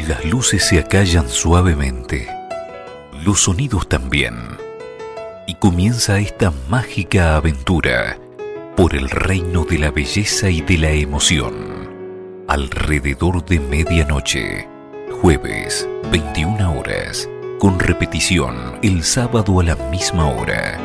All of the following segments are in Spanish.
Las luces se acallan suavemente, los sonidos también, y comienza esta mágica aventura por el reino de la belleza y de la emoción. Alrededor de medianoche, jueves, 21 horas, con repetición el sábado a la misma hora.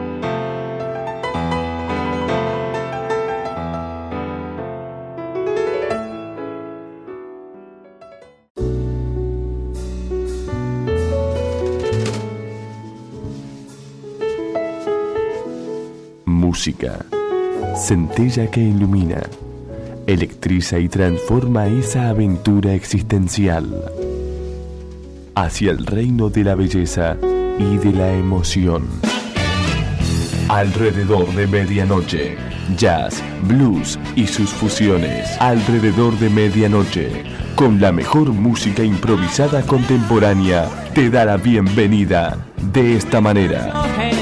Música, centella que ilumina, electriza y transforma esa aventura existencial hacia el reino de la belleza y de la emoción. Alrededor de medianoche, jazz, blues y sus fusiones. Alrededor de medianoche, con la mejor música improvisada contemporánea, te da la bienvenida de esta manera.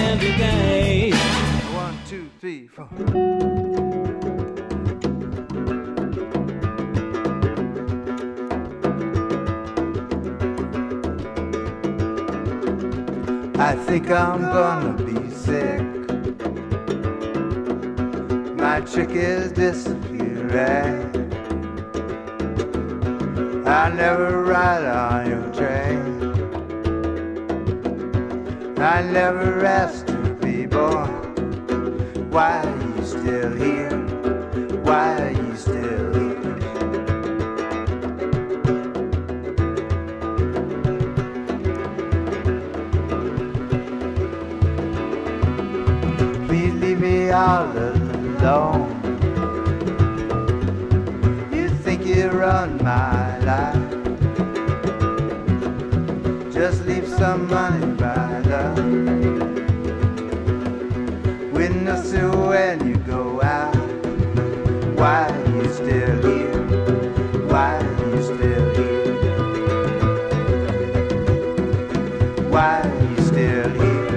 I think I'm gonna be sick. My chick is disappearing. I never ride on your train. I never asked to be born. Why are you still here? Why are you still here? Please leave me all alone. You think you run my life. Just leave some money by love. Witness to when you go out. Why are you still here? Why are you still here? Why are you still here?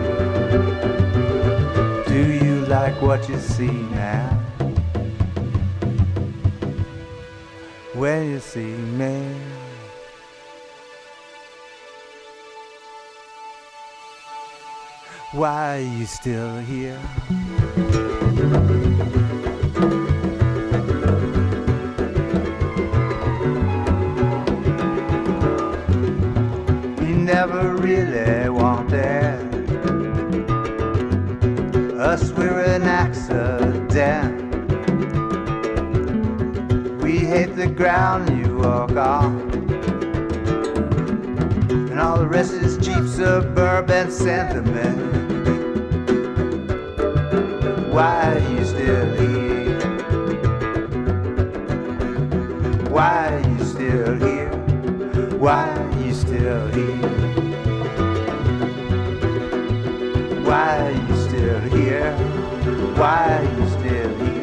Do you like what you see now? When you see me? Why are you still here? You never really wanted us, we're an accident. We hate the ground you walk on, and all the rest is cheap suburban sentiment. Why are you still here? Why are you still here? Why are you still here? Why are you still here? Why are you still here?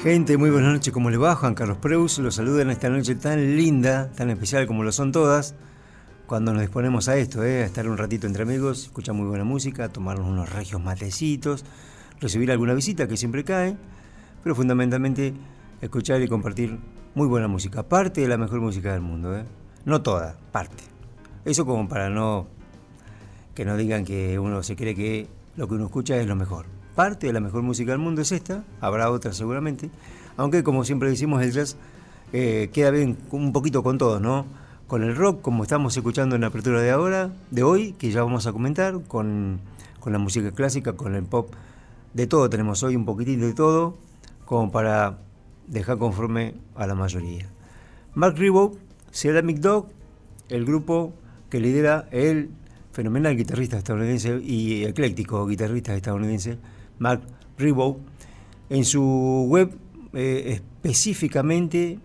Gente, muy buenas noches, ¿cómo les va? Juan Carlos Preus los saluda en esta noche tan linda, tan especial como lo son todas, cuando nos disponemos a esto, a estar un ratito entre amigos, escuchar muy buena música, tomarnos unos regios matecitos, recibir alguna visita que siempre cae, pero fundamentalmente escuchar y compartir muy buena música, parte de la mejor música del mundo, no toda, parte. Eso como para que no digan que uno se cree que lo que uno escucha es lo mejor. Parte de la mejor música del mundo es esta, habrá otras seguramente, aunque como siempre decimos el jazz queda bien un poquito con todos, ¿no? Con el rock, como estamos escuchando en la apertura de hoy, que ya vamos a comentar, con la música clásica, con el pop, de todo tenemos hoy, un poquitín de todo, como para dejar conforme a la mayoría. Mark Ribot, Ceramic Dog, el grupo que lidera el fenomenal guitarrista estadounidense y ecléctico guitarrista estadounidense, Mark Ribot. En su web específicamente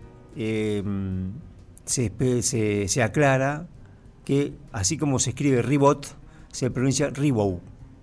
se aclara que así como se escribe Ribot, se pronuncia Ribot.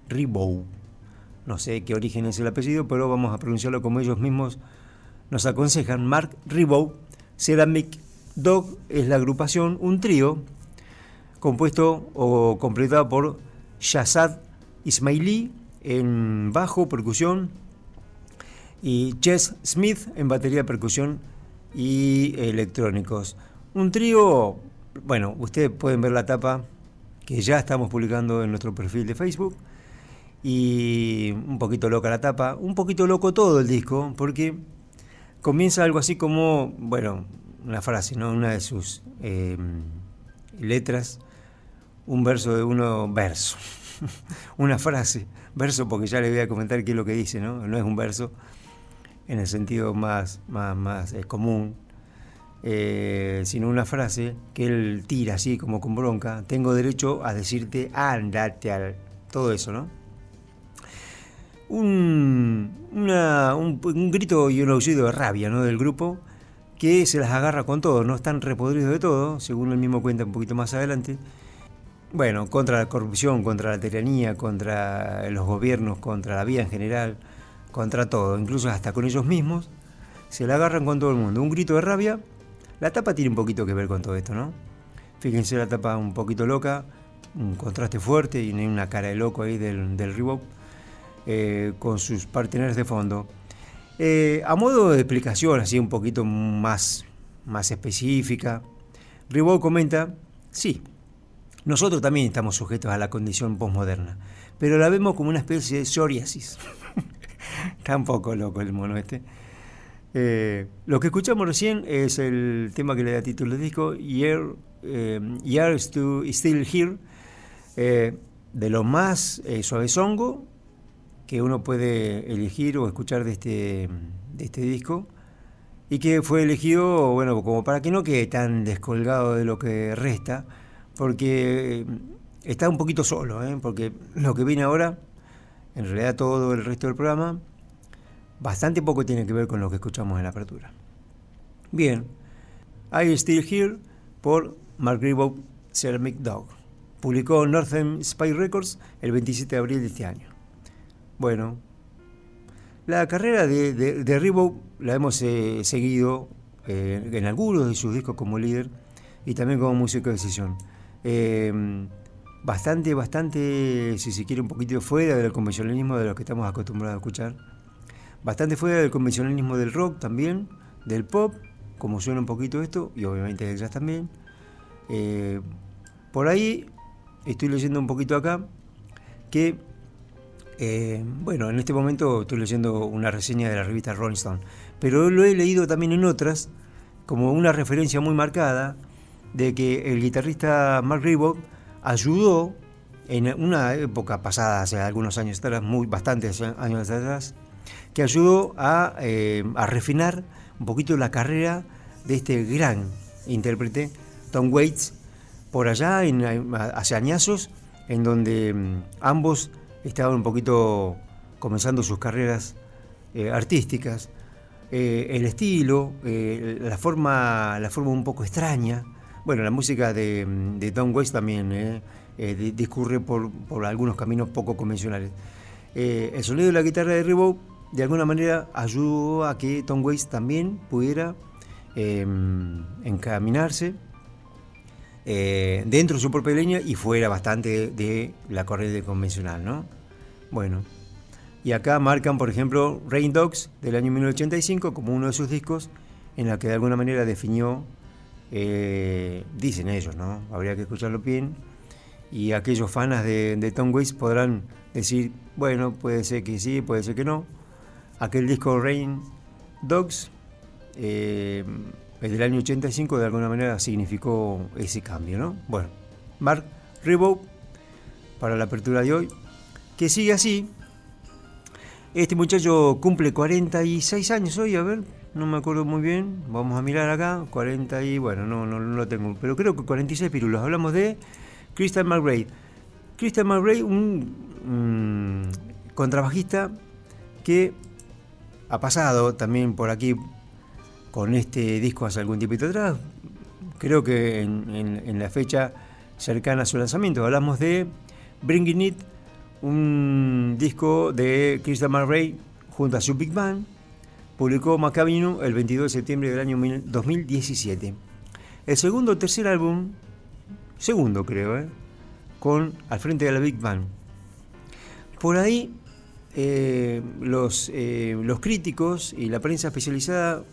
No sé qué origen es el apellido, pero vamos a pronunciarlo como ellos mismos nos aconsejan. Mark Ribot. Ceramic Dog es la agrupación, un trío compuesto o completado por Shahzad Ismaili en bajo, percusión, y Jess Smith en batería, percusión y electrónicos. Un trío, bueno, ustedes pueden ver la tapa que ya estamos publicando en nuestro perfil de Facebook, y un poquito loca la tapa, un poquito loco todo el disco, porque comienza algo así como, bueno, una frase, ¿no? Una de sus letras, un verso de verso, una frase, verso porque ya les voy a comentar qué es lo que dice, ¿no? No es un verso en el sentido más común, sino una frase que él tira así como con bronca: tengo derecho a decirte andate al... todo eso, ¿no? Un grito y un aullido de rabia, ¿no? Del grupo, que se las agarra con todo, no están repodridos de todo, según él mismo cuenta un poquito más adelante. Bueno, contra la corrupción, contra la tiranía, contra los gobiernos, contra la vida en general, contra todo, incluso hasta con ellos mismos, se la agarran con todo el mundo. Un grito de rabia. La tapa tiene un poquito que ver con todo esto, ¿no? Fíjense, la tapa un poquito loca, un contraste fuerte y una cara de loco ahí del Ribot, con sus partenaires de fondo. A modo de explicación, así un poquito más específica, Ribot comenta: sí, nosotros también estamos sujetos a la condición postmoderna, pero la vemos como una especie de psoriasis. Está un poco loco el mono este. Lo que escuchamos recién es el tema que le da título al disco, You're Still Here, de lo más suavezongo que uno puede elegir o escuchar de este disco, y que fue elegido, bueno, como para que no quede tan descolgado de lo que resta, porque está un poquito solo, porque lo que viene ahora, en realidad todo el resto del programa, bastante poco tiene que ver con lo que escuchamos en la apertura. Bien, I'm Still Here por Mark Ribot, Ceramic Dog. Publicó Northern Spy Records el 27 de abril de este año. Bueno, la carrera de Ribot la hemos seguido en algunos de sus discos como líder y también como músico de sesión. Bastante, si se quiere, un poquito fuera del convencionalismo de lo que estamos acostumbrados a escuchar. Bastante fuera del convencionalismo del rock también, del pop, como suena un poquito esto, y obviamente del jazz también. Por ahí estoy leyendo un poquito acá que, bueno, en este momento estoy leyendo una reseña de la revista Rolling Stone, pero lo he leído también en otras, como una referencia muy marcada de que el guitarrista Mark Ribot ayudó en una época pasada, hace algunos años atrás, bastantes años atrás, que ayudó a refinar un poquito la carrera de este gran intérprete, Tom Waits, por allá hace añazos, en donde ambos estaban un poquito comenzando sus carreras artísticas. El estilo, la forma un poco extraña. Bueno, la música de Tom Waits también discurre por algunos caminos poco convencionales. El sonido de la guitarra de Ribot de alguna manera ayudó a que Tom Waits también pudiera encaminarse dentro de su propia línea y fuera bastante de la corriente convencional, ¿no? Bueno, y acá marcan, por ejemplo, Rain Dogs del año 1985 como uno de sus discos en la que de alguna manera definió, dicen ellos, ¿no? Habría que escucharlo bien, y aquellos fans de Tom Waits podrán decir, bueno, puede ser que sí, puede ser que no. Aquel disco Rain Dogs, el del año 85, de alguna manera significó ese cambio, ¿no? Bueno, Mark Ribot para la apertura de hoy, que sigue así. Este muchacho cumple 46 años hoy, a ver, no me acuerdo muy bien, vamos a mirar acá, 40 y bueno, no lo tengo, pero creo que 46 pirulos. Hablamos de Christian McRae. Christian McRae, un contrabajista que ha pasado también por aquí con este disco hace algún tiempo atrás, creo que en la fecha cercana a su lanzamiento. Hablamos de Bringing It, un disco de Christian McRae junto a su Big Band. Publicó Macabino el 22 de septiembre del año 2017. El segundo o tercer álbum, segundo creo, con al frente de la Big Band. Por ahí los críticos y la prensa especializada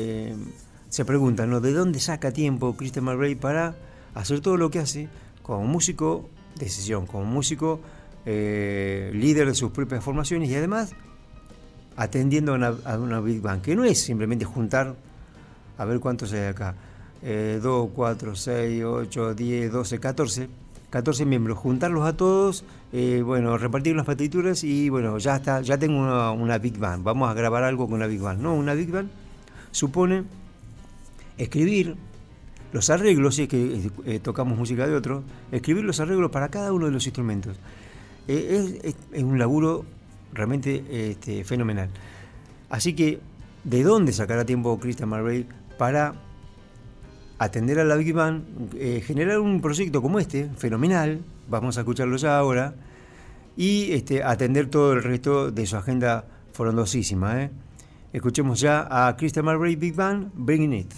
se preguntan, ¿no?, ¿de dónde saca tiempo Christian McRae para hacer todo lo que hace como músico de sesión, como músico líder de sus propias formaciones y además atendiendo a una Big Band, que no es simplemente juntar, a ver cuántos hay acá, 2, 4, 6, 8, 10, 12, 14 miembros, juntarlos a todos, bueno, repartir las partituras y bueno, ya está, ya tengo una Big Band, vamos a grabar algo con una Big Band. No, una Big Band supone escribir los arreglos, si es que tocamos música de otro, escribir los arreglos para cada uno de los instrumentos. Es un laburo realmente fenomenal. Así que, ¿de dónde sacará tiempo Christian McRae para atender a la Big Band, generar un proyecto como este, fenomenal, vamos a escucharlo ya ahora, y atender todo el resto de su agenda frondosísima? Escuchemos ya a Christian McRae Big Band, Bringing It.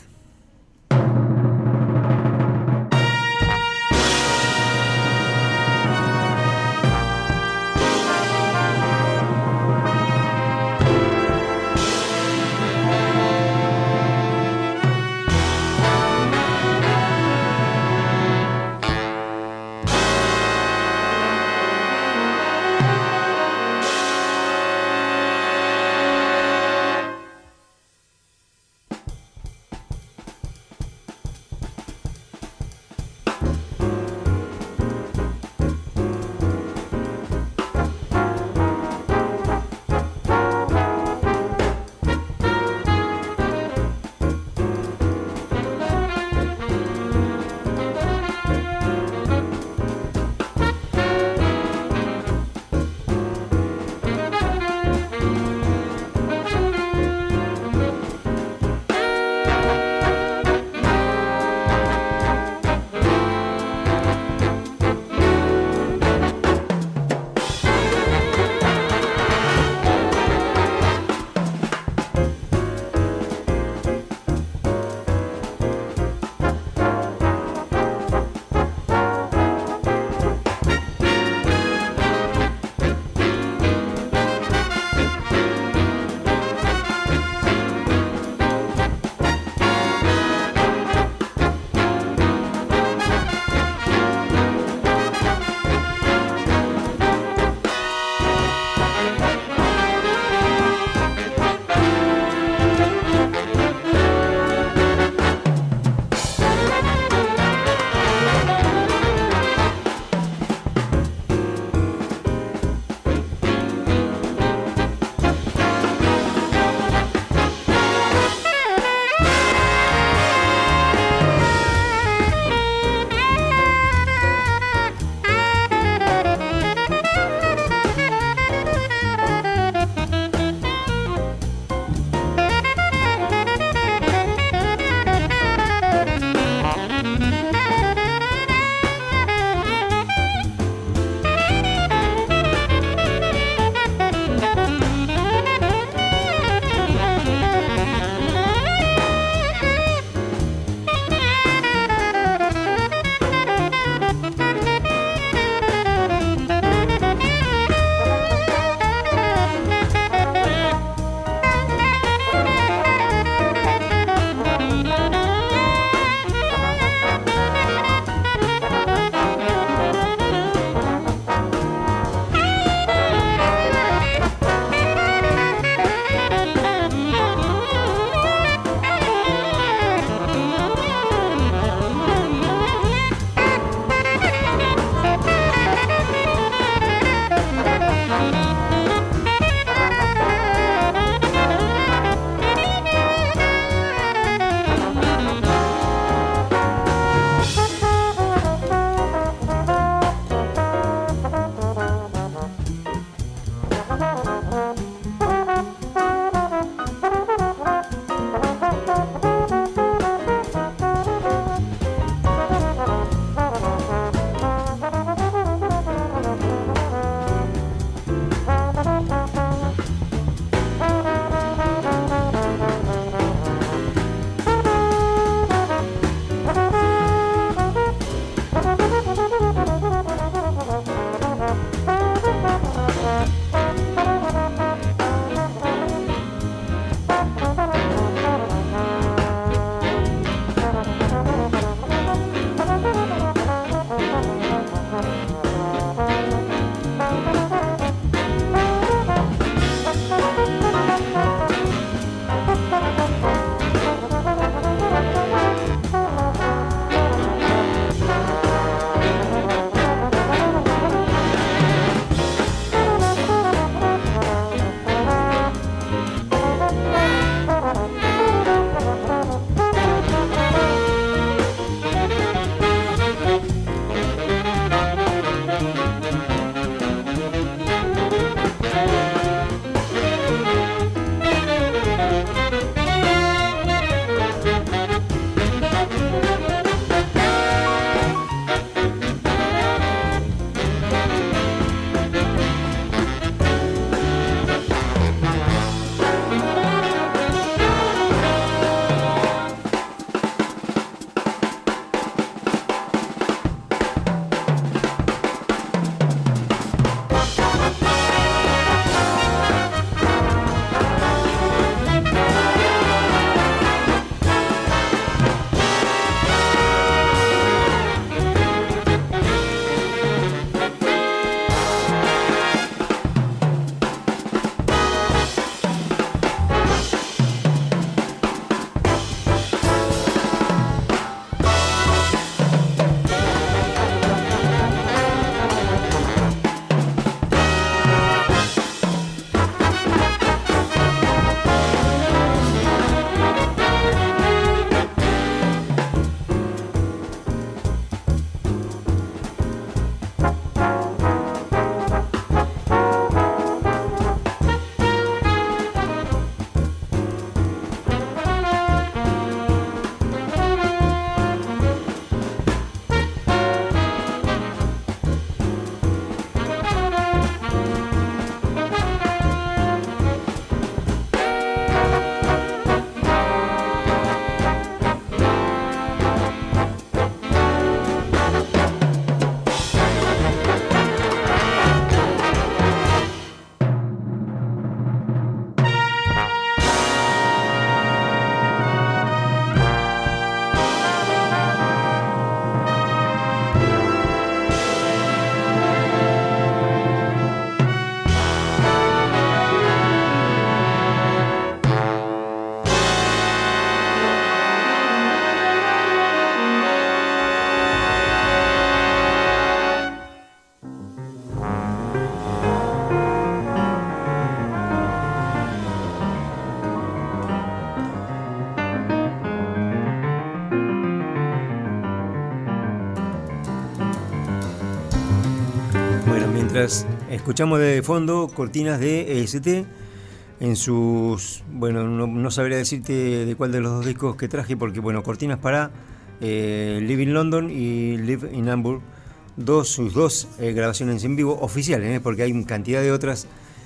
mientras escuchamos de fondo cortinas de EST en sus... Bueno, no sabría decirte de cuál de los dos discos que traje, porque bueno, cortinas para Live in London y Live in Hamburg, sus dos grabaciones en vivo oficiales, porque hay cantidad de otras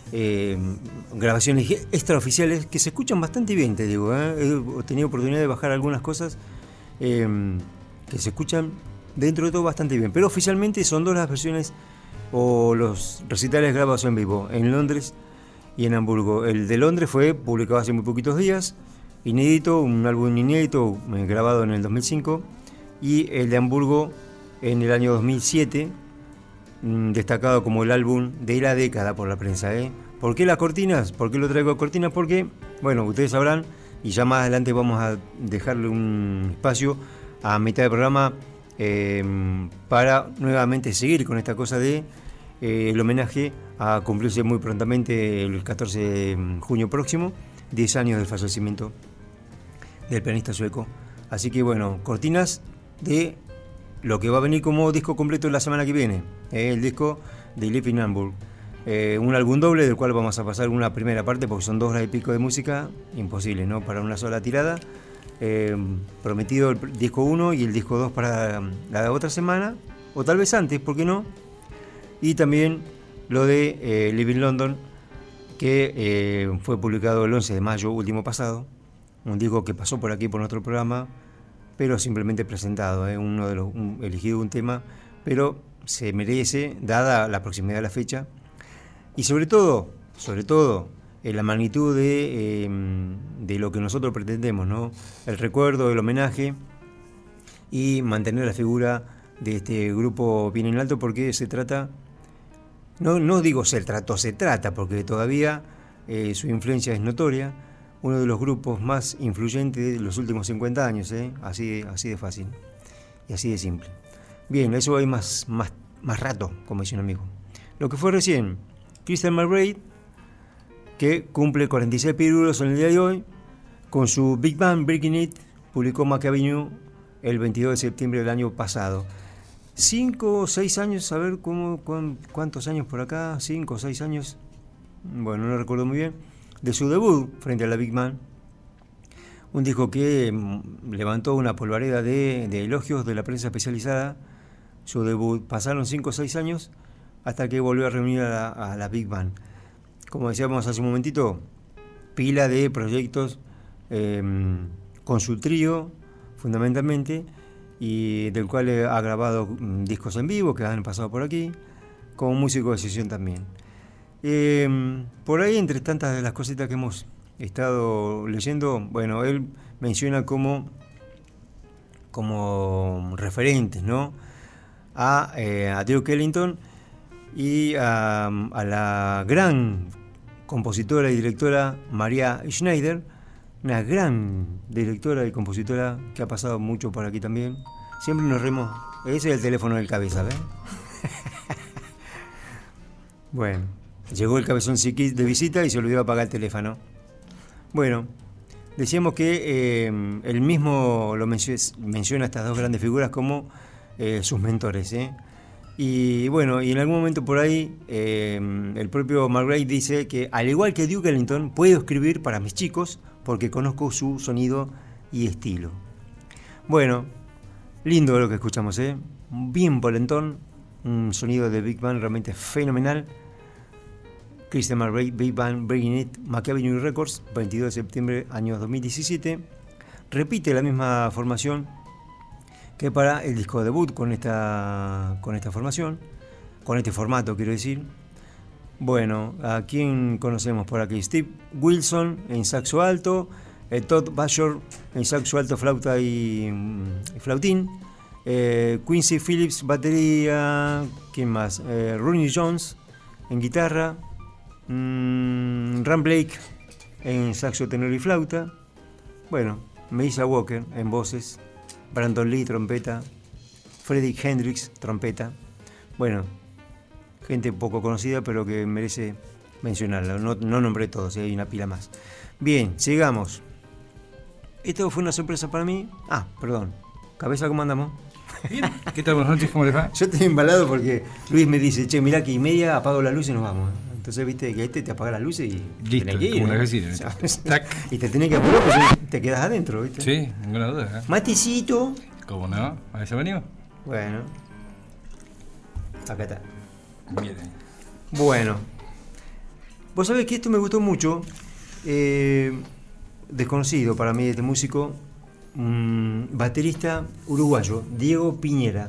grabaciones extraoficiales que se escuchan bastante bien, te digo. He tenido oportunidad de bajar algunas cosas que se escuchan dentro de todo bastante bien, pero oficialmente son dos las versiones o los recitales grabados en vivo en Londres y en Hamburgo. El de Londres fue publicado hace muy poquitos días, inédito, un álbum inédito grabado en el 2005, y el de Hamburgo en el año 2007, destacado como el álbum de la década por la prensa. ¿Por qué las cortinas? ¿Por qué lo traigo a cortinas? Porque, bueno, ustedes sabrán, y ya más adelante vamos a dejarle un espacio a mitad del programa para nuevamente seguir con esta cosa de el homenaje a cumplirse muy prontamente el 14 de junio próximo, 10 años del fallecimiento del pianista sueco. Así que bueno, cortinas de lo que va a venir como disco completo la semana que viene, el disco de Live in Hamburg, un álbum doble del cual vamos a pasar una primera parte porque son 2 horas y pico de música, imposible, ¿no? Para una sola tirada. Prometido el disco 1 y el disco 2 para la otra semana, o tal vez antes, ¿por qué no? Y también lo de Live in London, que fue publicado el 11 de mayo último pasado, un disco que pasó por aquí por nuestro programa, pero simplemente presentado, elegido un tema, pero se merece, dada la proximidad de la fecha, y sobre todo, la magnitud de lo que nosotros pretendemos, ¿no? El recuerdo, el homenaje y mantener la figura de este grupo bien en alto, porque se trata, no digo se trata, porque todavía su influencia es notoria, uno de los grupos más influyentes de los últimos 50 años, así de fácil y así de simple. Bien, eso hay más rato, como dice un amigo. Lo que fue recién, Christian McBride, que cumple 46 pirulos en el día de hoy, con su Big Band Breaking It, publicó Mac Avenue el 22 de septiembre del año pasado. 5 o 6 años, a ver cuántos años por acá, 5 o 6 años, bueno, no recuerdo muy bien, de su debut frente a la Big Band. Un disco que levantó una polvareda de elogios de la prensa especializada. Su debut, pasaron 5 o 6 años hasta que volvió a reunir a la Big Band. Como decíamos hace un momentito, pila de proyectos con su trío, fundamentalmente, y del cual ha grabado discos en vivo que han pasado por aquí, como músico de sesión también. Por ahí, entre tantas de las cositas que hemos estado leyendo, bueno, él menciona como referentes, ¿no? a Duke Ellington y a la gran compositora y directora Maria Schneider, una gran directora y compositora que ha pasado mucho por aquí también. Siempre nos remos. Ese es el teléfono del cabeza, ¿ves? Bueno, llegó el cabezón psiquis de visita y se olvidó apagar el teléfono. Bueno, decíamos que él mismo lo menciona a estas dos grandes figuras como sus mentores, Y bueno, y en algún momento por ahí el propio McBride dice que al igual que Duke Ellington, puedo escribir para mis chicos porque conozco su sonido y estilo. Bueno, lindo lo que escuchamos, bien polentón, un sonido de Big Band realmente fenomenal. Christian McBride, Big Band Breaking It, Mac Avenue Records, 22 de septiembre, año 2017. Repite la misma formación que para el disco debut con esta formación, con este formato quiero decir. Bueno, ¿a quién conocemos por aquí? Steve Wilson en saxo alto, Todd Bashor en saxo alto, flauta y flautín, Quincy Phillips batería, ¿quién más? Ronnie Jones en guitarra, Ram Blake en saxo tenor y flauta, bueno, Melissa Walker en voces, Brandon Lee trompeta, Freddie Hendrix trompeta. Bueno, gente poco conocida pero que merece mencionarla. No nombré todos, hay una pila más. Bien, sigamos. Esto fue una sorpresa para mí. Perdón. Cabeza, ¿cómo andamos? Bien. ¿Qué tal? Buenas noches, ¿cómo les va? Yo estoy embalado porque Luis me dice, che, mirá que y media apago la luz y nos vamos. Entonces, viste, que te apaga las luces y listo, tenés que ir. como una vecina. Y te tenés que apurar porque te quedas adentro, ¿viste? Sí, ninguna duda. Matecito. ¿Cómo no? ¿A eso venimos? Bueno. Acá está. Bien. Bueno. Vos sabés que esto me gustó mucho. Desconocido para mí este músico. Baterista uruguayo, Diego Piñera.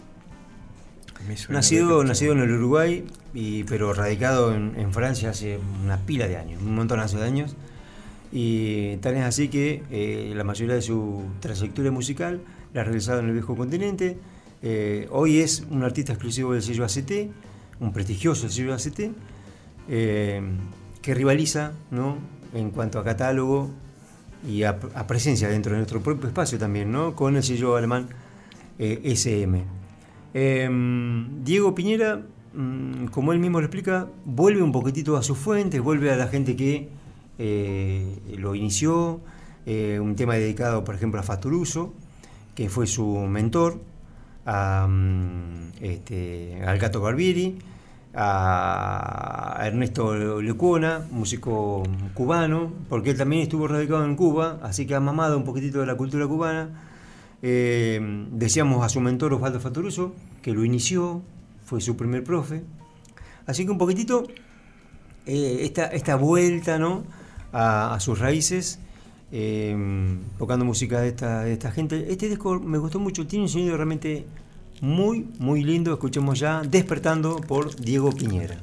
Nacido en el Uruguay, pero radicado en Francia hace una pila de años, un montonazo de años. Y tal es así que la mayoría de su trayectoria musical la ha realizado en el viejo continente. Hoy es un artista exclusivo del sello ACT, un prestigioso sello ACT, que rivaliza, ¿no?, en cuanto a catálogo y a presencia dentro de nuestro propio espacio también, ¿no?, con el sello alemán SM. Diego Piñera, como él mismo lo explica, vuelve un poquitito a sus fuentes, vuelve a la gente que lo inició, un tema dedicado, por ejemplo, a Fattoruso, que fue su mentor, al Gato Barbieri, a Ernesto Lecuona, músico cubano, porque él también estuvo radicado en Cuba, así que ha mamado un poquitito de la cultura cubana. Decíamos a su mentor Osvaldo Fattoruso, que lo inició, fue su primer profe. Así que un poquitito esta vuelta, ¿no?, a sus raíces, tocando música de esta gente. Este disco me gustó mucho, tiene un sonido realmente muy, muy lindo. Escuchemos ya Despertando por Diego Piñera.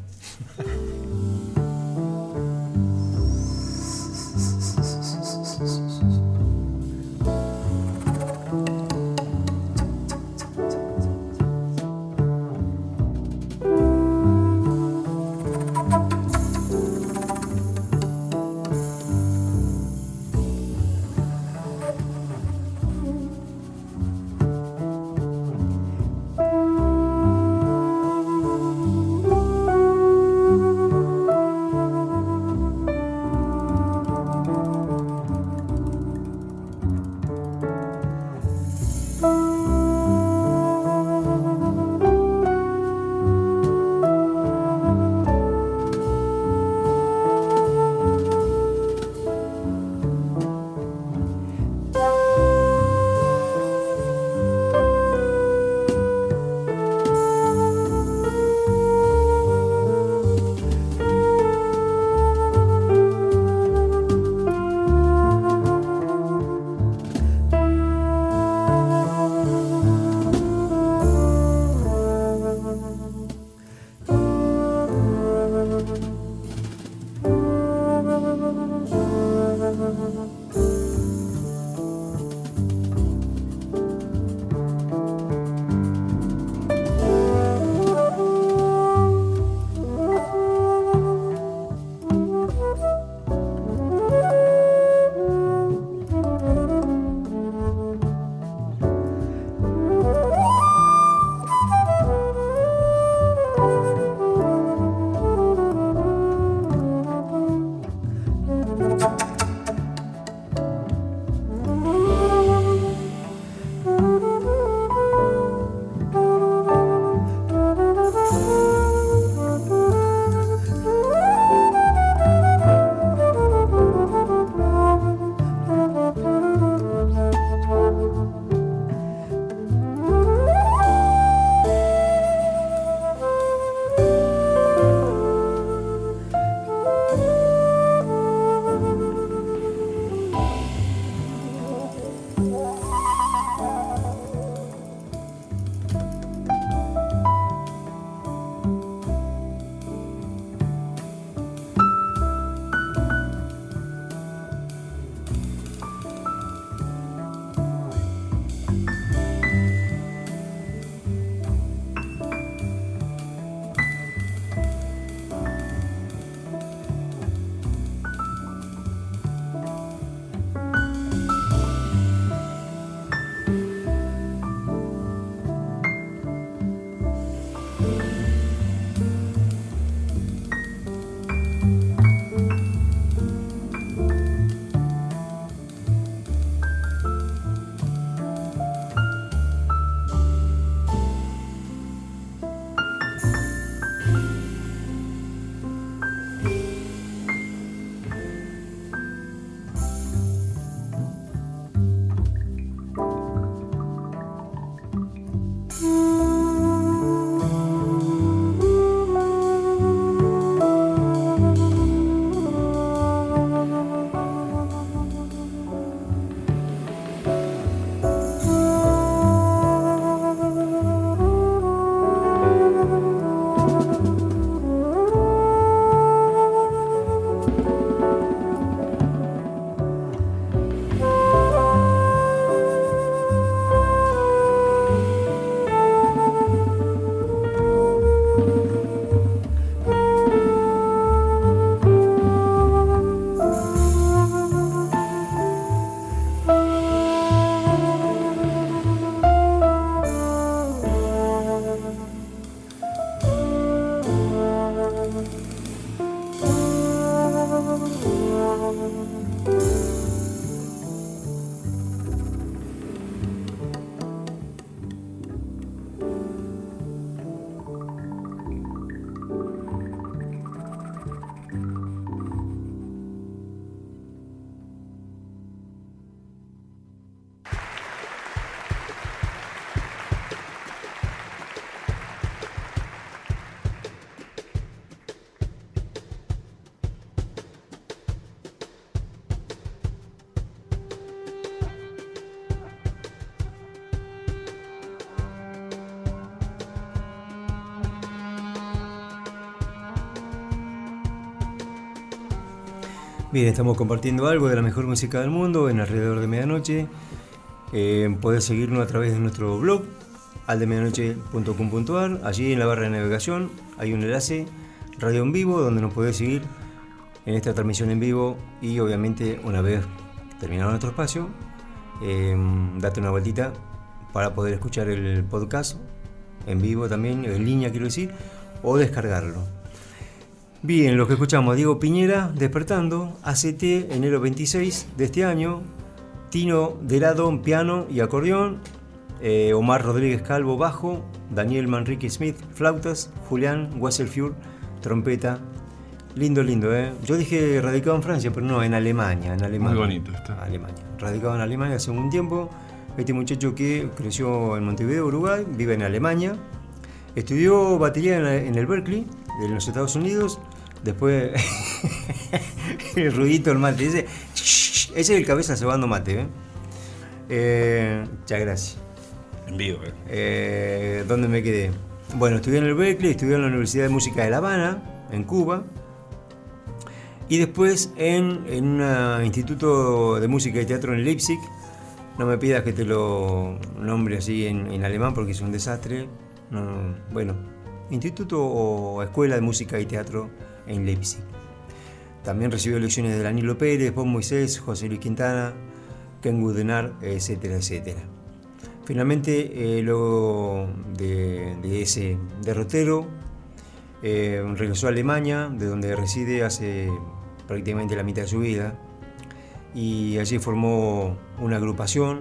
Bien, estamos compartiendo algo de la mejor música del mundo en Alrededor de Medianoche. Podés seguirnos a través de nuestro blog, aldemedianoche.com.ar. Allí en la barra de navegación hay un enlace, radio en vivo, donde nos podés seguir en esta transmisión en vivo. Y obviamente, una vez terminado nuestro espacio, date una vueltita para poder escuchar el podcast en vivo también, en línea quiero decir, o descargarlo. Bien, lo que escuchamos, Diego Piñera, Despertando, ACT, enero 26 de este año, Tino Delado, piano y acordeón, Omar Rodríguez Calvo, bajo, Daniel Manrique Smith, flautas, Julián Wasserfuhr, trompeta. Lindo, lindo, ¿eh? Yo dije radicado en Francia, pero no, en Alemania. Muy bonito está. Alemania. Radicado en Alemania hace un tiempo. Este muchacho que creció en Montevideo, Uruguay, vive en Alemania. Estudió batería en el Berkeley, de los Estados Unidos. Después, el ruidito del mate. Ese es el cabeza cebando mate, muchas gracias. En vivo, ¿Dónde me quedé? Bueno, estudié en el Berkeley, estudié en la Universidad de Música de La Habana, en Cuba. Y después en un instituto de música y teatro en Leipzig. No me pidas que te lo nombre así en alemán porque es un desastre. No, bueno, instituto o escuela de música y teatro en Leipzig. También recibió lecciones de Danilo Pérez, Bob Moisés, José Luis Quintana, Ken Gudenar, etcétera, etcétera. Finalmente, luego de ese derrotero, regresó a Alemania, de donde reside hace prácticamente la mitad de su vida, y allí formó una agrupación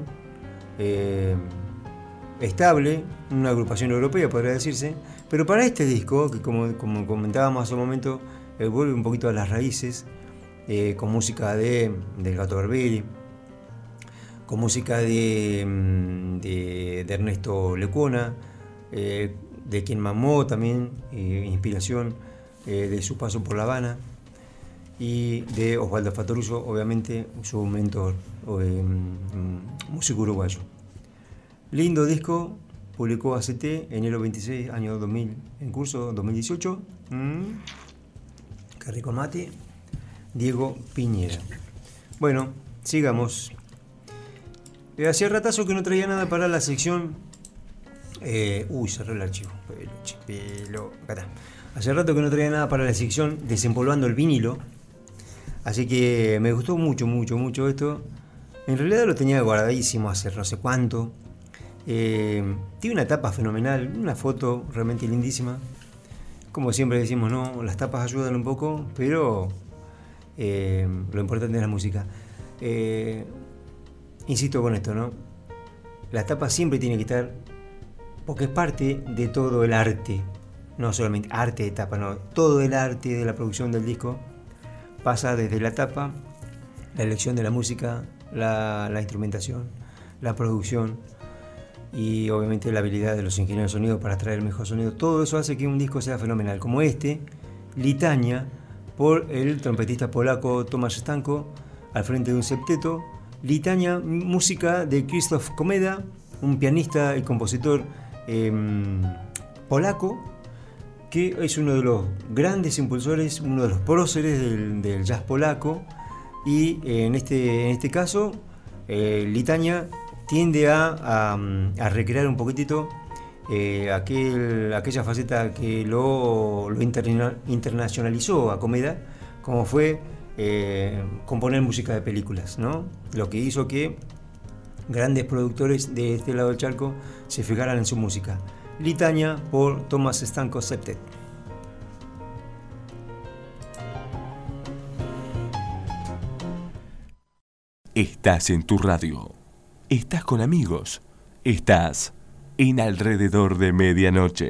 estable, una agrupación europea podría decirse, pero para este disco, que como comentábamos hace un momento, vuelve un poquito a las raíces, con música del Gato Barbieri, con música de Ernesto Lecuona, de quien mamó también inspiración de su paso por La Habana, y de Osvaldo Fattoruso, obviamente su mentor, músico uruguayo. Lindo disco, publicó ACT, enero 26, año 2000, en curso 2018. Qué rico mate. Diego Piñera. Bueno, sigamos. Hacía ratazo que no traía nada para la sección. Cerré el archivo. Acá está. Hace rato que no traía nada para la sección Desempolvando el vinilo. Así que me gustó mucho esto. En realidad lo tenía guardadísimo hace no sé cuánto. Tiene una tapa fenomenal, una foto realmente lindísima. Como siempre decimos, ¿no? Las tapas ayudan un poco, pero lo importante es la música. Insisto con esto, ¿no? La tapa siempre tiene que estar, porque es parte de todo el arte. No solamente arte de tapa, no. Todo el arte de la producción del disco pasa desde la tapa, la elección de la música, la instrumentación, la producción y obviamente la habilidad de los ingenieros de sonido para traer el mejor sonido. Todo eso hace que un disco sea fenomenal, como este, Litania, por el trompetista polaco Tomasz Stanko, al frente de un septeto. Litania, música de Krzysztof Komeda, un pianista y compositor polaco, que es uno de los grandes impulsores, uno de los próceres del jazz polaco, y en este caso Litania tiende a recrear un poquitito aquella faceta que lo internacionalizó a Komeda, como fue componer música de películas, ¿no? Lo que hizo que grandes productores de este lado del charco se fijaran en su música. Litania por Tomasz Stanko Septet. Estás en tu radio. Estás con amigos. Estás en Alrededor de Medianoche.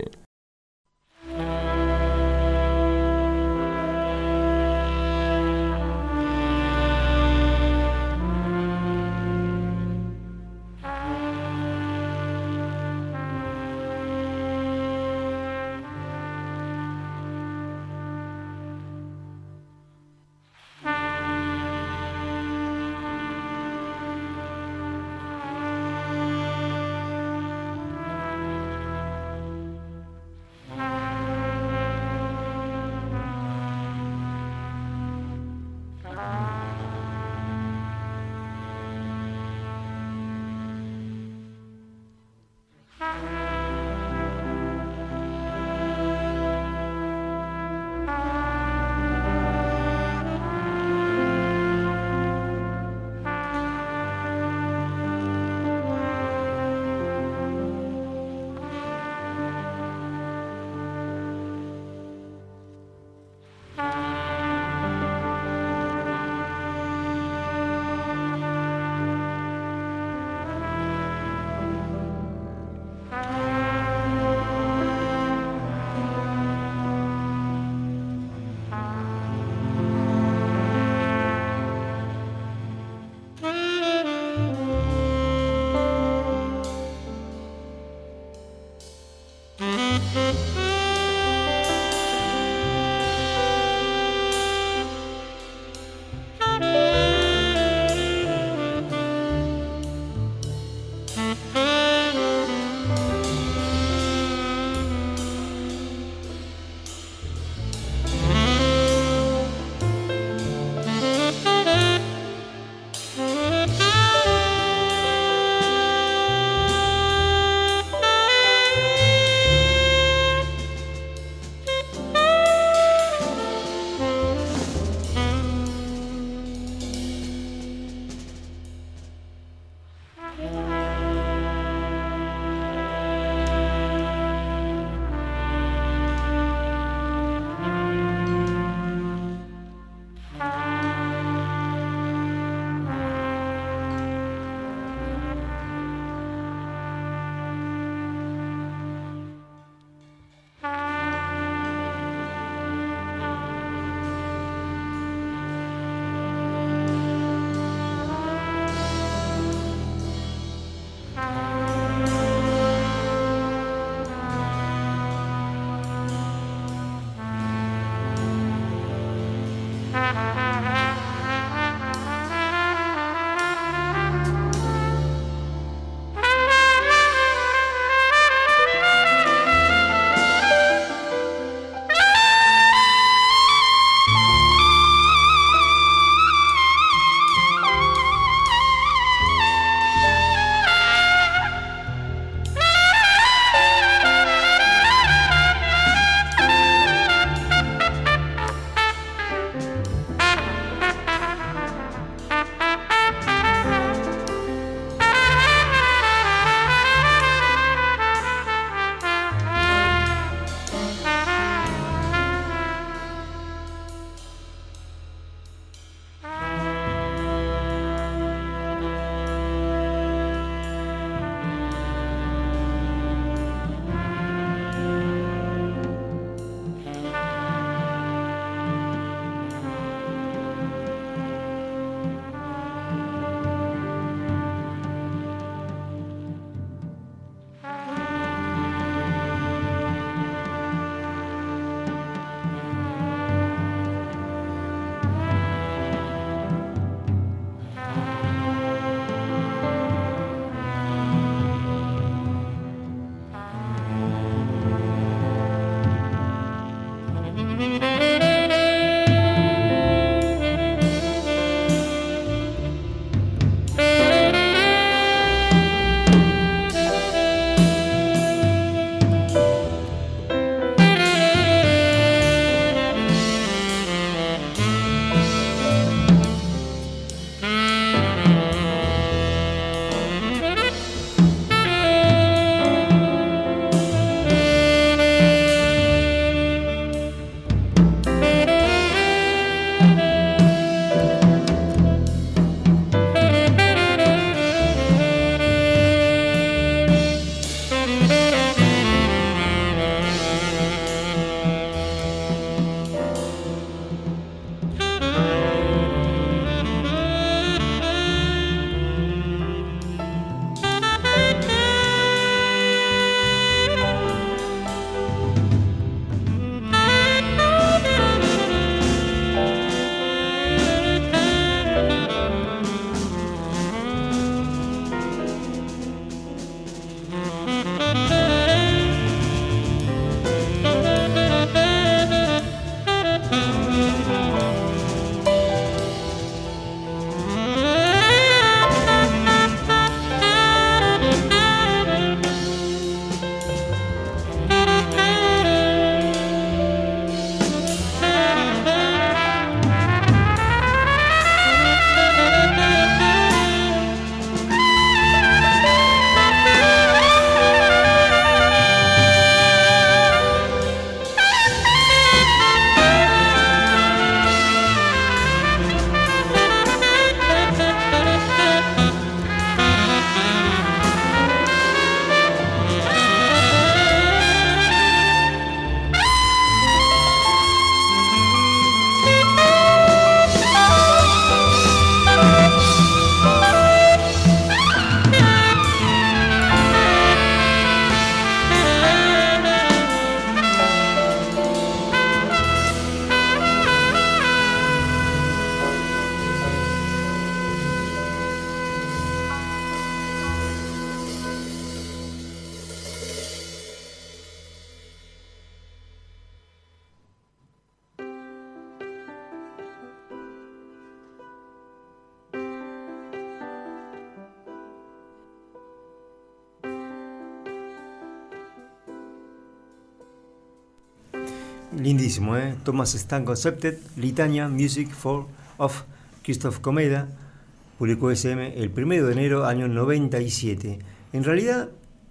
Lindísimo, Thomas Stan Concepted, Litania, Music of Christoph Komeda, publicó SM el 1 de enero, año 97. En realidad,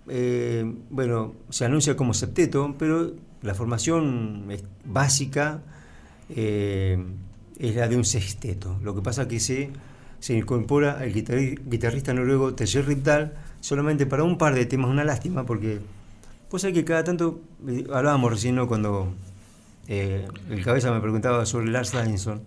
se anuncia como septeto, pero la formación básica es la de un sexteto. Lo que pasa es que se incorpora el guitarrista noruego Terje Rypdal solamente para un par de temas. Una lástima, porque pues hay que cada tanto, hablábamos recién, ¿no?, cuando el cabeza me preguntaba sobre Lars Danielsson.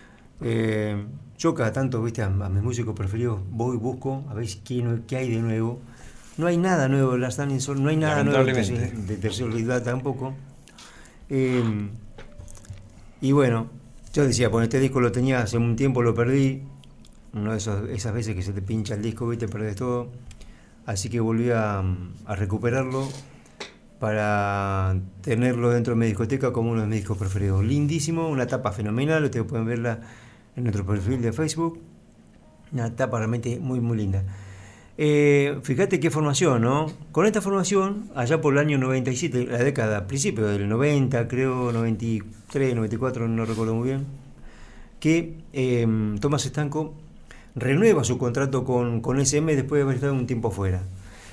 Yo cada tanto, viste, a mis músicos preferidos voy y busco a ver qué hay de nuevo. No hay nada nuevo de Lars Danielsson, no hay nada nuevo de Terje Rypdal tampoco. Y bueno, yo decía, pues este disco lo tenía hace un tiempo, lo perdí. Una de esas veces que se te pincha el disco, viste, perdés todo. Así que volví a recuperarlo para tenerlo dentro de mi discoteca como uno de mis discos preferidos. Lindísimo, una tapa fenomenal, ustedes pueden verla en nuestro perfil de Facebook. Una tapa realmente muy, muy linda. Fíjate qué formación, ¿no? Con esta formación, allá por el año 97, la década, principio del 90, creo, 93, 94, no recuerdo muy bien, que Thomas Stanko renueva su contrato con SM después de haber estado un tiempo fuera.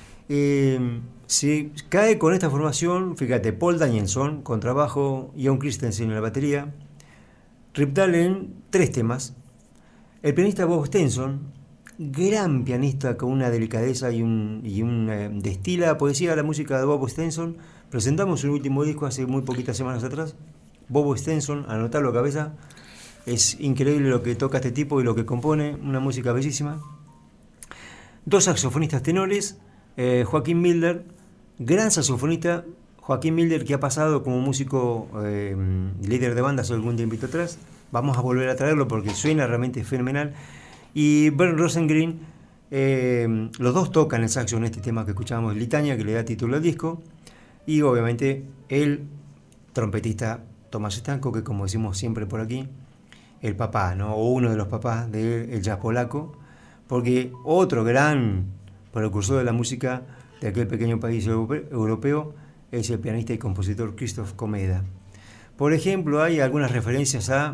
Se cae con esta formación, fíjate, Paul Danielsson, contrabajo, Jon Christensen en la batería, Rypdal en 3 temas, el pianista Bob Stenson, gran pianista con una delicadeza y un destila poesía a la música de Bob Stenson. Presentamos su último disco hace muy poquitas semanas atrás. Bob Stenson, anotarlo a cabeza. Es increíble lo que toca este tipo y lo que compone, una música bellísima. 2 saxofonistas tenores, Joaquín Milder, gran saxofonista, Joaquín Milder, que ha pasado como músico líder de banda hace algún tiempito atrás. Vamos a volver a traerlo porque suena realmente fenomenal. Y Bernd Rosengren, los dos tocan el saxo en este tema que escuchábamos, Litania, que le da título al disco. Y obviamente el trompetista Thomas Stanko, que como decimos siempre por aquí, el papá, ¿no?, o uno de los papás del jazz polaco, porque otro gran precursor de la música de aquel pequeño país europeo es el pianista y compositor Christoph Komeda. Por ejemplo, hay algunas referencias a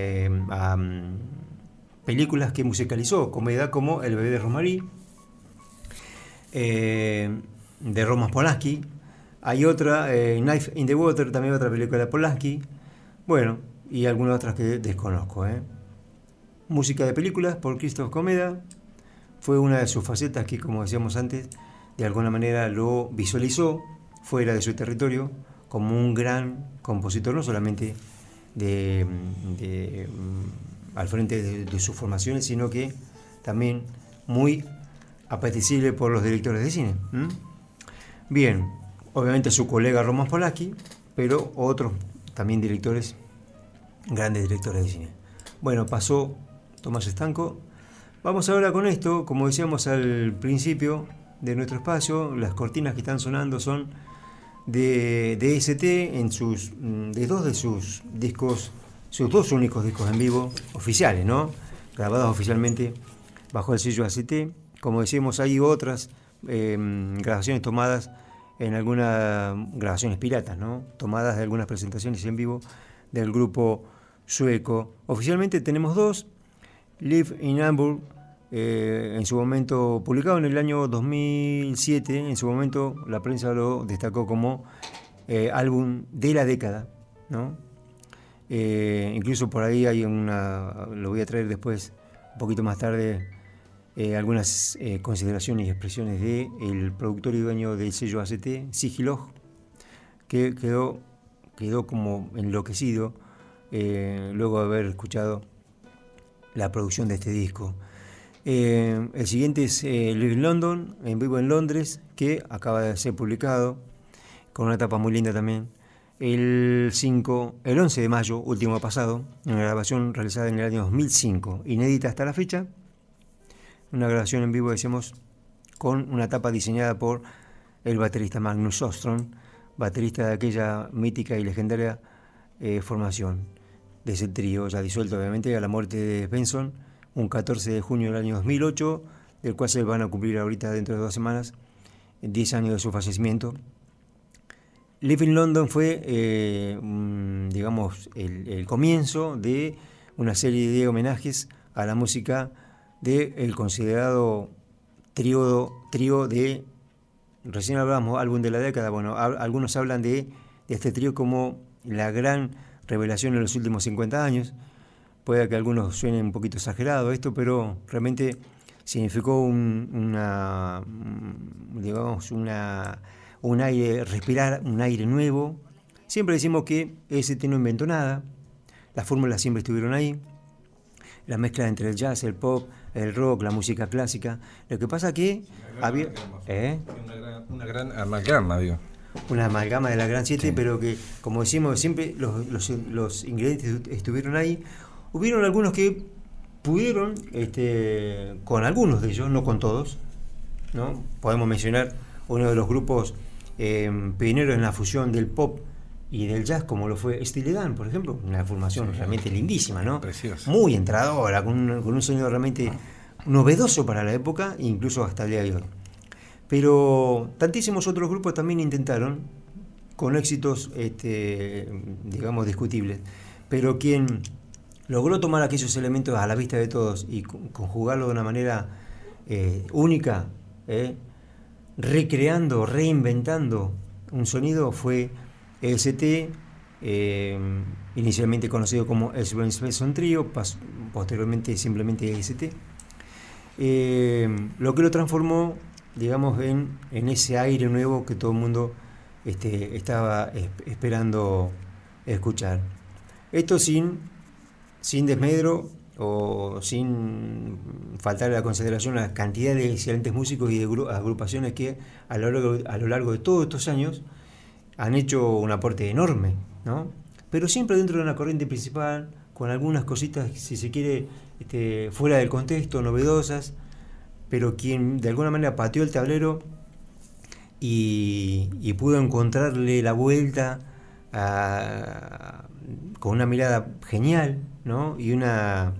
películas que musicalizó Komeda, como El bebé de Rosemary, de Roman Polanski. Hay otra, Knife in the Water, también otra película de Polanski. Bueno, y algunas otras que desconozco. Música de películas por Christoph Komeda. Fue una de sus facetas que, como decíamos antes, de alguna manera lo visualizó fuera de su territorio como un gran compositor, no solamente al frente de sus formaciones, sino que también muy apetecible por los directores de cine. Bien, obviamente su colega Roman Polanski, pero otros también directores, grandes directores de cine. Bueno, pasó Thomas Stanko. Vamos ahora con esto, como decíamos al principio de nuestro espacio, las cortinas que están sonando son de ST de 2 de sus discos, sus 2 únicos discos en vivo oficiales, ¿no?, grabados oficialmente bajo el sello ACT. Como decíamos, hay otras grabaciones tomadas en algunas grabaciones piratas, ¿no?, tomadas de algunas presentaciones en vivo del grupo sueco. Oficialmente tenemos 2, Live in Hamburg, en su momento publicado en el año 2007, en su momento la prensa lo destacó como álbum de la década, ¿no? Incluso por ahí hay lo voy a traer después, un poquito más tarde, algunas consideraciones y expresiones del productor y dueño del sello ACT, Sigilog, que quedó como enloquecido luego de haber escuchado la producción de este disco. El siguiente es Live in London, en vivo en Londres, que acaba de ser publicado, con una tapa muy linda también, el 11 de mayo, último pasado, una grabación realizada en el año 2005, inédita hasta la fecha, una grabación en vivo, decíamos, con una tapa diseñada por el baterista Magnus Åström, baterista de aquella mítica y legendaria formación de ese trío, ya disuelto obviamente a la muerte de Benson, un 14 de junio del año 2008, del cual se van a cumplir ahorita dentro de 2 semanas, 10 años de su fallecimiento. Live in London fue, digamos, el comienzo de una serie de homenajes a la música del considerado trío de, recién hablábamos, álbum de la década. Bueno, algunos hablan de este trío como la gran revelación en los últimos 50 años. Puede que a algunos suene un poquito exagerado esto, pero realmente significó un aire, respirar un aire nuevo. Siempre decimos que EST no inventó nada, las fórmulas siempre estuvieron ahí, la mezcla entre el jazz, el pop, el rock, la música clásica. Lo que pasa que había una gran amalgama, digo. Una amalgama de la Gran 7, Sí. pero que, como decimos, siempre los ingredientes estuvieron ahí. Hubieron algunos que pudieron, con algunos de ellos, no con todos, ¿no? Podemos mencionar uno de los grupos pioneros en la fusión del pop y del jazz, como lo fue Steely Dan, por ejemplo, una formación realmente lindísima, ¿no? Preciosa. Muy entradora, con un sonido realmente novedoso para la época, incluso hasta el día de hoy. Pero tantísimos otros grupos también intentaron, con éxitos, digamos, discutibles. Pero quien logró tomar aquellos elementos a la vista de todos y conjugarlo de una manera única, recreando, reinventando un sonido, fue EST, inicialmente conocido como Elsewhere Svensson Trio, posteriormente simplemente EST. Lo que lo transformó, digamos, en ese aire nuevo que todo el mundo estaba esperando escuchar. Esto sin desmedro o sin faltar a la consideración la cantidad de excelentes músicos y de agrupaciones que a lo largo de todos estos años han hecho un aporte enorme, ¿no? Pero siempre dentro de una corriente principal, con algunas cositas, si se quiere, fuera del contexto, novedosas, pero quien de alguna manera pateó el tablero y pudo encontrarle la vuelta con una mirada genial, ¿no? Y una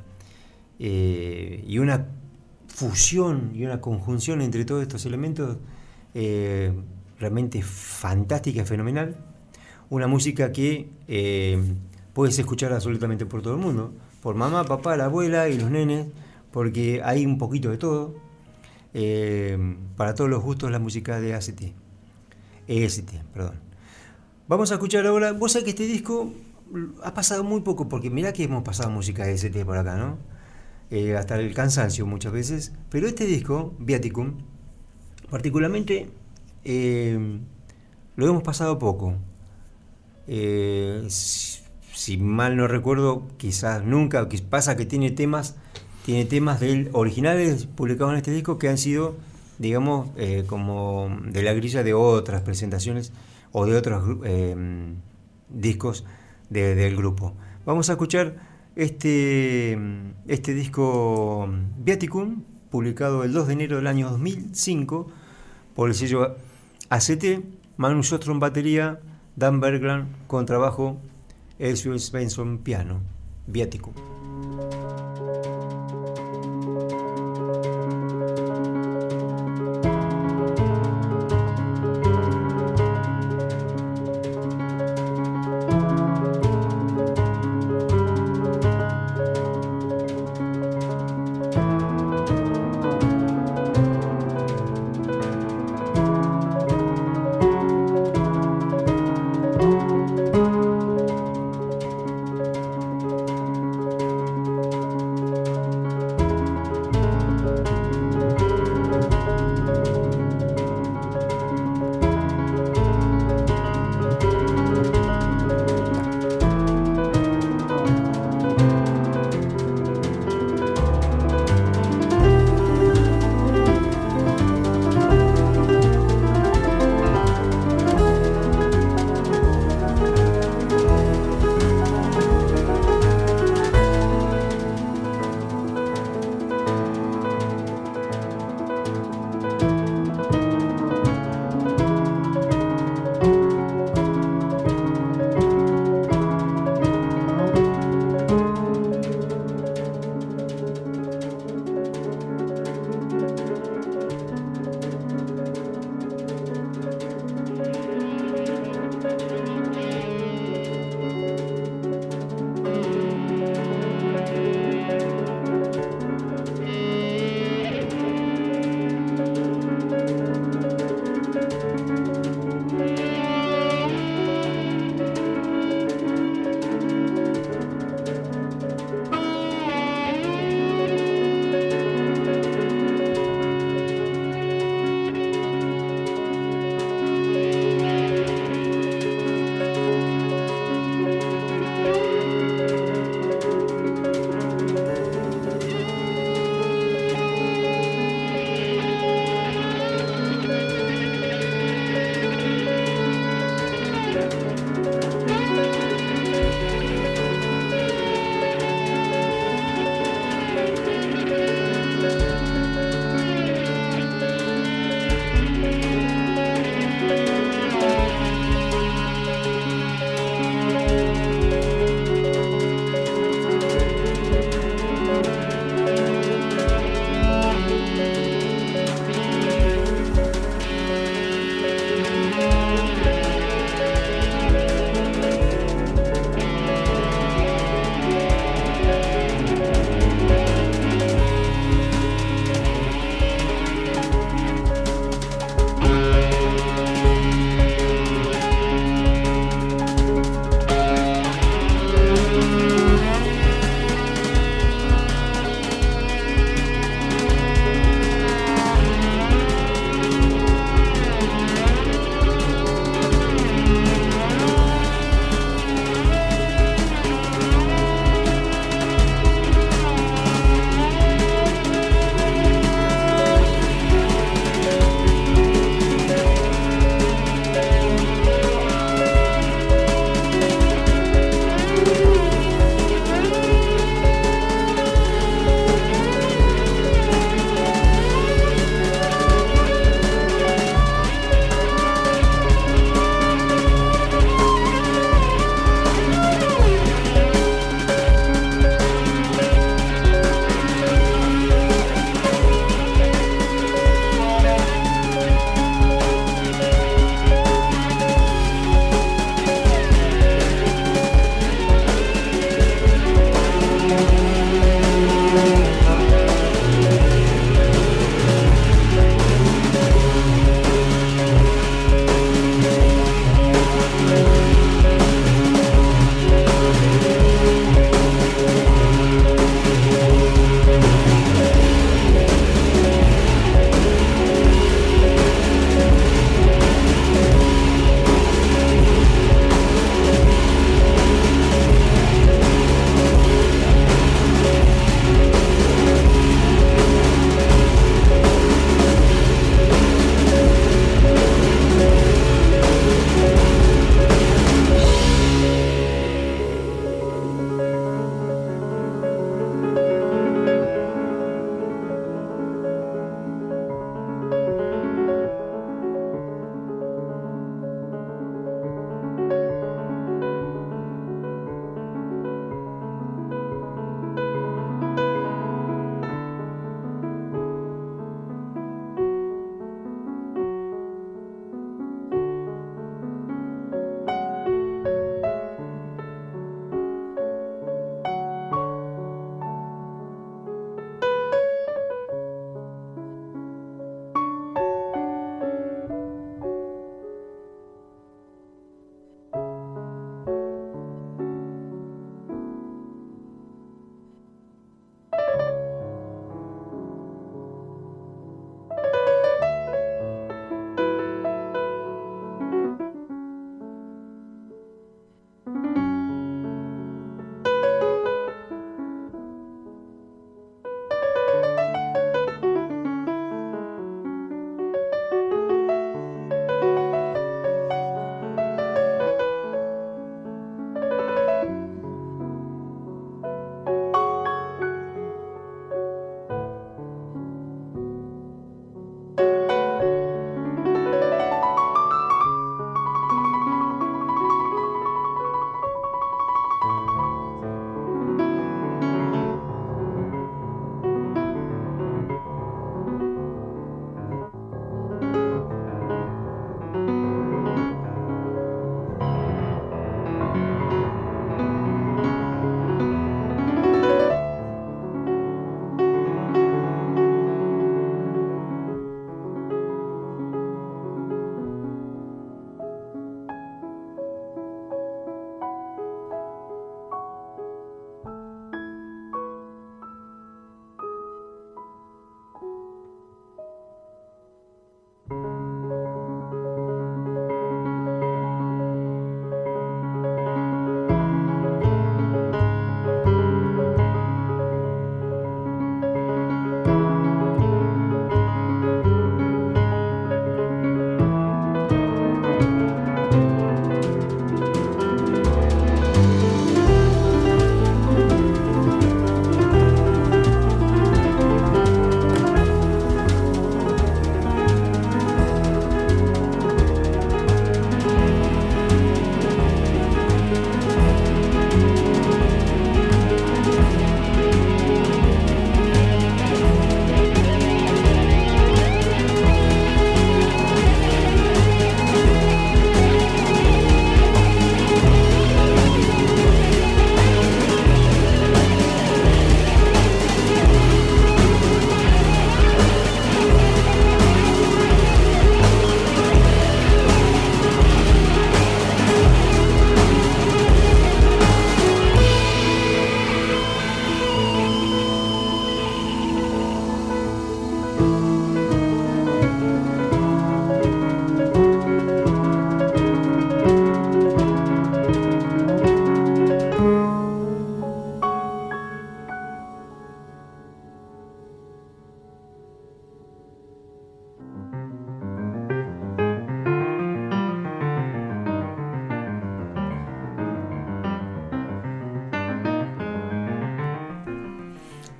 fusión y una conjunción entre todos estos elementos realmente fantástica y fenomenal. Una música que puedes escuchar absolutamente por todo el mundo, por mamá, papá, la abuela y los nenes, porque hay un poquito de todo. Para todos los gustos, la música de EST, perdón. Vamos a escuchar ahora. Vos sabés que este disco ha pasado muy poco, porque mirá que hemos pasado música de EST por acá, ¿no? Hasta el cansancio muchas veces. Pero este disco, Viaticum, particularmente, lo hemos pasado poco. Si mal no recuerdo, quizás nunca. Pasa que tiene temas originales publicados en este disco que han sido, digamos, como de la grilla de otras presentaciones o de otros discos del grupo. Vamos a escuchar este disco Viaticum, publicado el 2 de enero del año 2005 por el sello ACT. Manu Sjöström batería, Dan Bergland contrabajo, Elsewhere Svensson piano. Viaticum.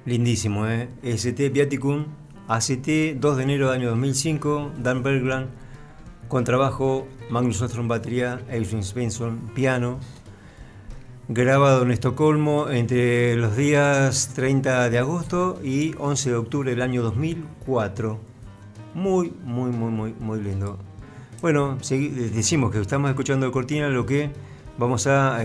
Lindísimo, ¿eh? ST Viaticum, ACT, 2 de enero del año 2005, Dan Bergland, contrabajo, Magnus Ostrom batería, Adrian Svensson piano, grabado en Estocolmo entre los días 30 de agosto y 11 de octubre del año 2004. Muy lindo. Bueno, decimos que estamos escuchando de cortina lo que vamos a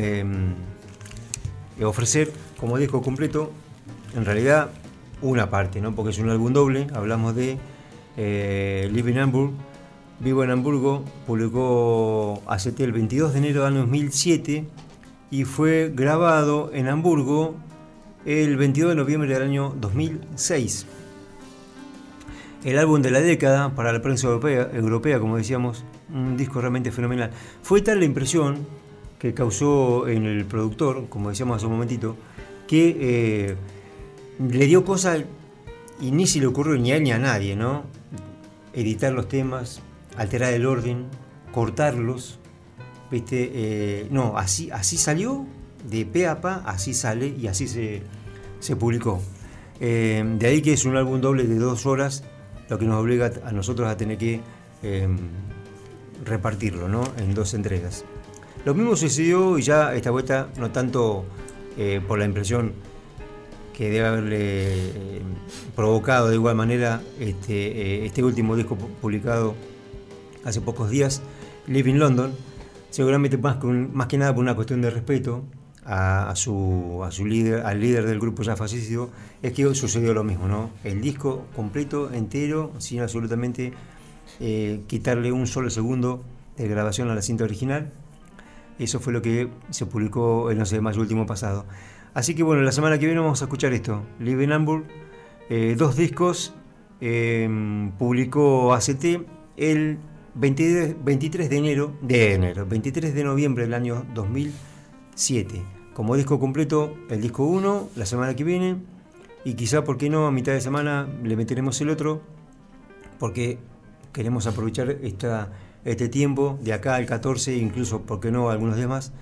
ofrecer como disco completo. En realidad, una parte, ¿no? Porque es un álbum doble. Hablamos de Live in Hamburg, Vivo en Hamburgo, publicó ACT el 22 de enero del año 2007 y fue grabado en Hamburgo el 22 de noviembre del año 2006. El álbum de la década para la prensa europea, como decíamos, un disco realmente fenomenal. Fue tal la impresión que causó en el productor, como decíamos hace un momentito, que le dio cosas y ni se le ocurrió ni a él ni a nadie, ¿no? Editar los temas, alterar el orden, cortarlos, ¿viste? No, así salió, de pe a pa, así sale y así se publicó. De ahí que es un álbum doble de 2 horas, lo que nos obliga a nosotros a tener que repartirlo, ¿no? En 2 entregas. Lo mismo sucedió, y ya esta vuelta, no tanto por la impresión que debe haberle provocado de igual manera este último disco publicado hace pocos días, Live in London, seguramente más que nada por una cuestión de respeto a su líder, al líder del grupo ya fallecido, es que sucedió lo mismo, ¿no? El disco completo, entero, sin absolutamente quitarle un solo segundo de grabación a la cinta original. Eso fue lo que se publicó el 11 de mayo último pasado. Así que bueno, la semana que viene vamos a escuchar esto, Live in Hamburg, 2 discos, publicó ACT el 23 de noviembre del año 2007. Como disco completo, el disco 1, la semana que viene, y quizá, ¿por qué no?, a mitad de semana le meteremos el otro, porque queremos aprovechar este tiempo, de acá al 14, incluso, ¿por qué no?, algunos días más,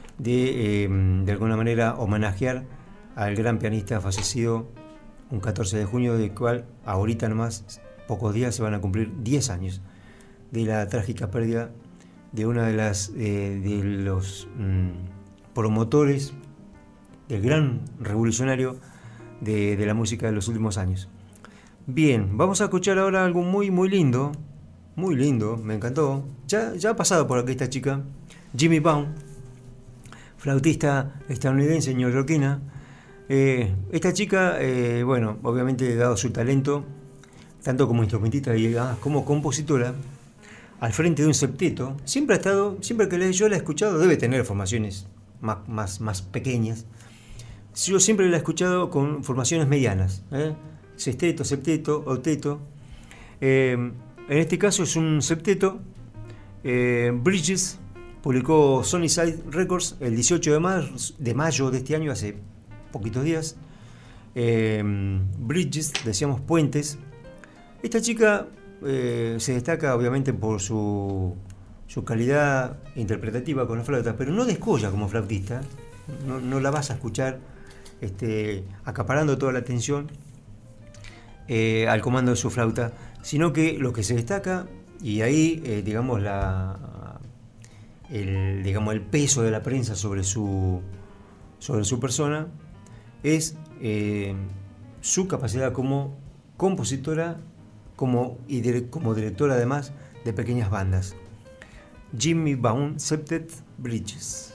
de alguna manera homenajear al gran pianista fallecido un 14 de junio, del cual ahorita nomás, pocos días, se van a cumplir 10 años de la trágica pérdida de una de los promotores del gran revolucionario de la música de los últimos años. Bien, vamos a escuchar ahora algo muy lindo, me encantó. Ya ha pasado por aquí esta chica, Jimmy Baum, flautista estadounidense, neoyorquina. Esta chica, bueno, obviamente, dado su talento, tanto como instrumentista y como compositora, al frente de un septeto, siempre que yo la he escuchado, debe tener formaciones más pequeñas. Yo siempre la he escuchado con formaciones medianas, sexteto, septeto, octeto. En este caso es un septeto. Bridges publicó Sunnyside Records el 18 de mayo de este año, hace poquitos días. Bridges, decíamos puentes. Esta chica se destaca obviamente por su calidad interpretativa con la flauta, pero no descolla como flautista. No la vas a escuchar acaparando toda la atención al comando de su flauta, sino que lo que se destaca, y ahí digamos el peso de la prensa sobre su persona, es su capacidad como compositora, como directora además de pequeñas bandas. Jimmy Baum Septet Bridges.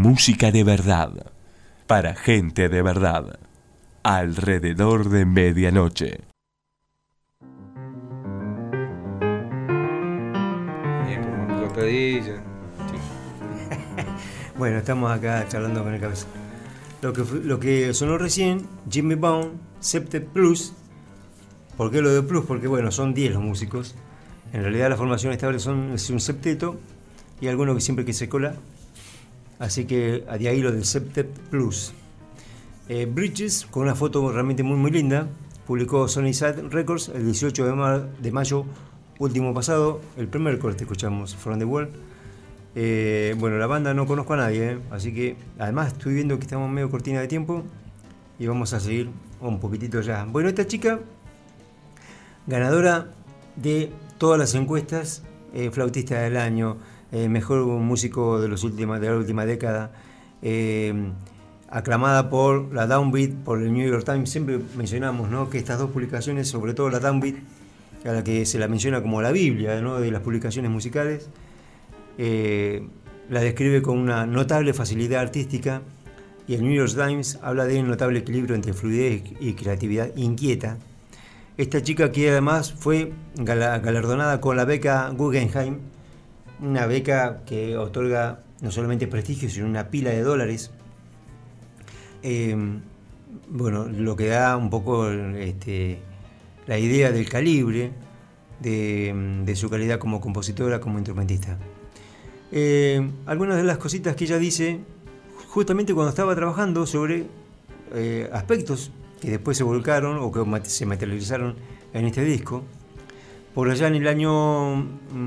Música de verdad, para gente de verdad, alrededor de medianoche. Bien, como encostadilla. Bueno, estamos acá charlando con el cabeza. Lo que sonó recién, Jimmy Bond, Septet Plus. ¿Por qué lo de Plus? Porque bueno, son 10 los músicos. En realidad la formación estable es un septeto y alguno que siempre que se cola. Así que de ahí lo del Septet Plus. Bridges, con una foto realmente muy muy linda, publicó Sony Side Records el 18 de mayo último pasado. El primer corte escuchamos, From the World. Bueno, la banda no conozco a nadie, así que además estoy viendo que estamos medio cortina de tiempo y vamos a seguir un poquitito ya. Bueno, esta chica, ganadora de todas las encuestas, flautista del año, mejor músico de la última década, aclamada por la Downbeat, por el New York Times. Siempre mencionamos, ¿no?, que estas dos publicaciones, sobre todo la Downbeat, a la que se la menciona como la Biblia, ¿no?, de las publicaciones musicales, la describe con una notable facilidad artística, y el New York Times habla de un notable equilibrio entre fluidez y creatividad inquieta. Esta chica, que además fue galardonada con la beca Guggenheim, una beca que otorga no solamente prestigio, sino una pila de dólares. Bueno, lo que da un poco la idea del calibre de su calidad como compositora, como instrumentista. Algunas de las cositas que ella dice justamente cuando estaba trabajando sobre aspectos que después se volcaron o que se materializaron en este disco, por allá en el año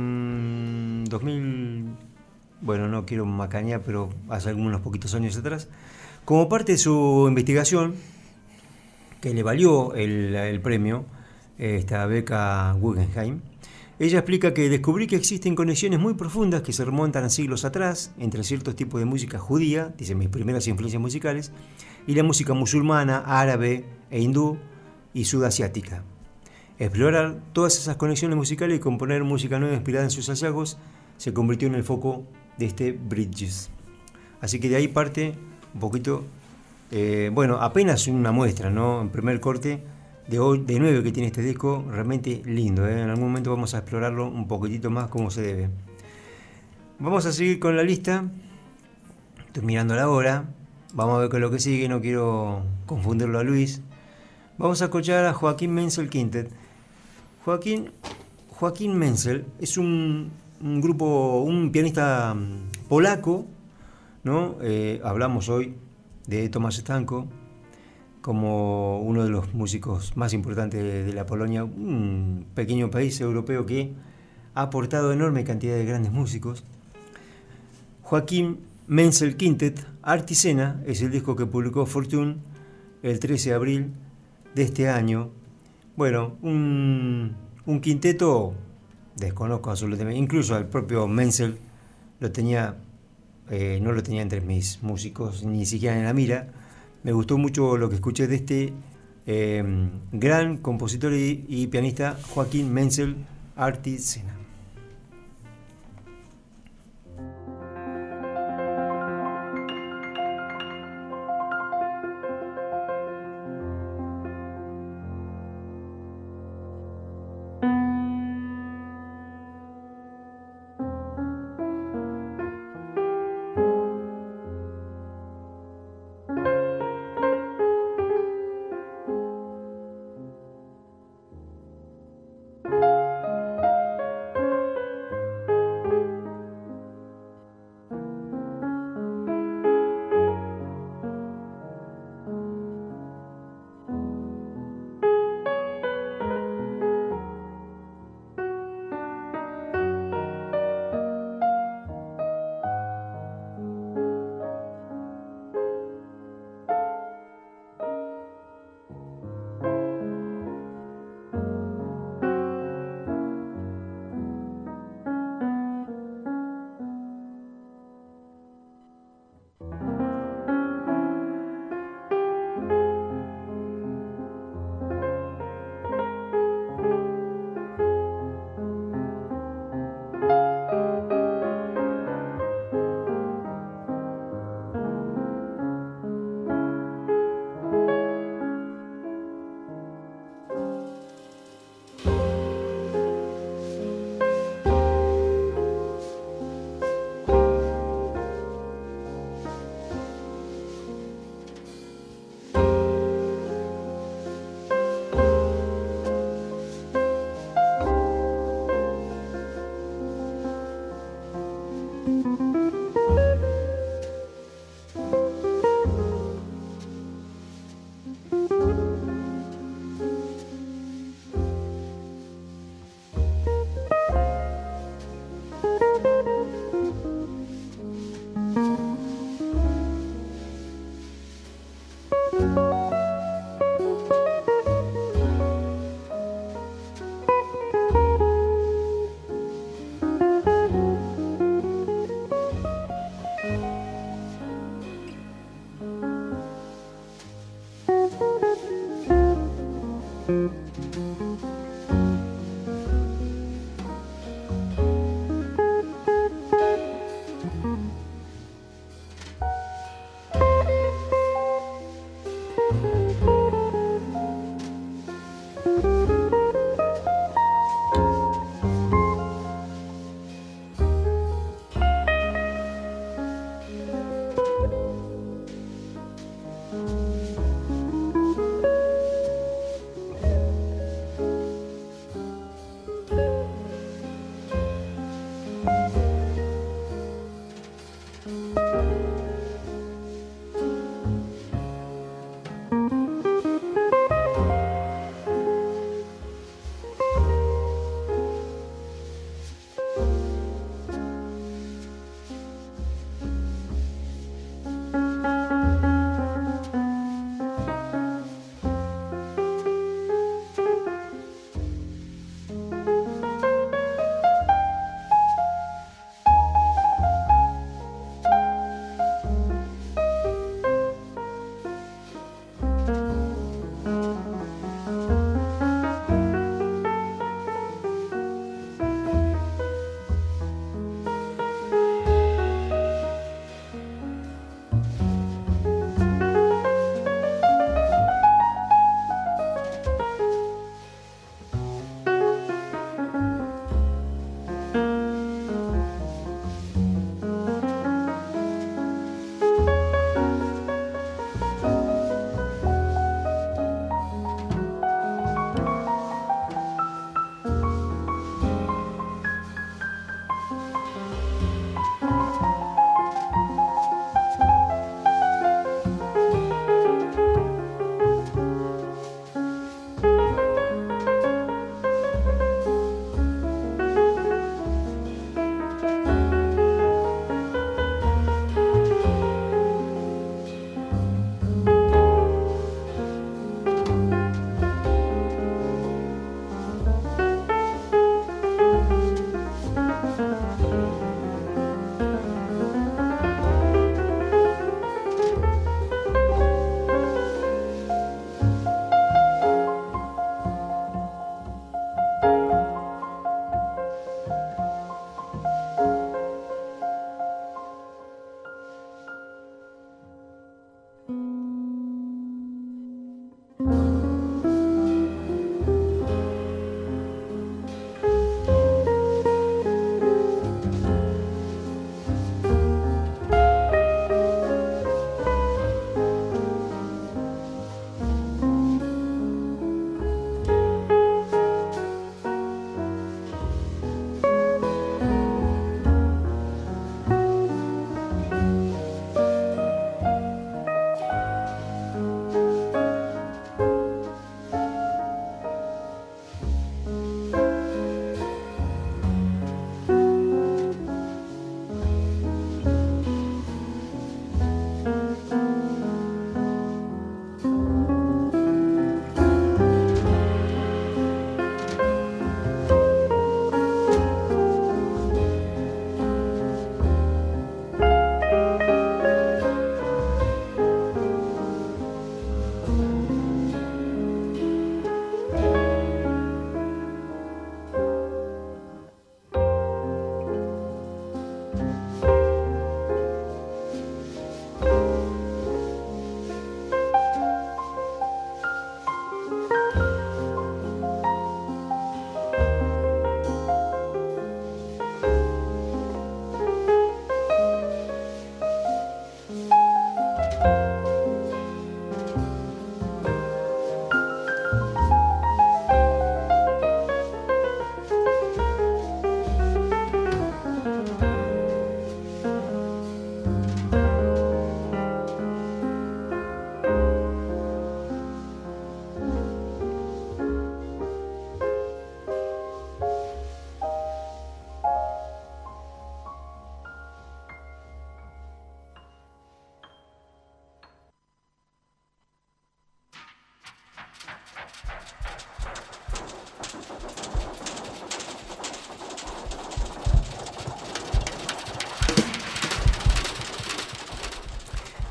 2000, bueno, no quiero macañar, pero hace algunos poquitos años atrás, como parte de su investigación que le valió el premio, esta beca Guggenheim. Ella explica que descubrí que existen conexiones muy profundas que se remontan a siglos atrás entre ciertos tipos de música judía, dice, mis primeras influencias musicales, y la música musulmana, árabe e hindú y sudasiática. Explorar todas esas conexiones musicales y componer música nueva inspirada en sus hallazgos se convirtió en el foco de este Bridges. Así que de ahí parte un poquito, bueno, apenas una muestra, ¿no?, en primer corte, de 9 que tiene este disco, realmente lindo, ¿eh? En algún momento vamos a explorarlo un poquitito más como se debe. Vamos a seguir con la lista. Estoy mirando la hora. Vamos a ver qué es lo que sigue, no quiero confundirlo a Luis. Vamos a escuchar a Joaquín Menzel Quintet. Joaquín Menzel es un pianista polaco, ¿no? Hablamos hoy de Tomasz Stanko como uno de los músicos más importantes de la Polonia, un pequeño país europeo que ha aportado enorme cantidad de grandes músicos. Joaquín Menzel Quintet, Artisena, es el disco que publicó Fortune el 13 de abril de este año. Bueno, un quinteto, desconozco absolutamente, incluso el propio Menzel lo tenía, no lo tenía entre mis músicos, ni siquiera en la mira. Me gustó mucho lo que escuché de este gran compositor y pianista Joaquín Menzel, Artisena.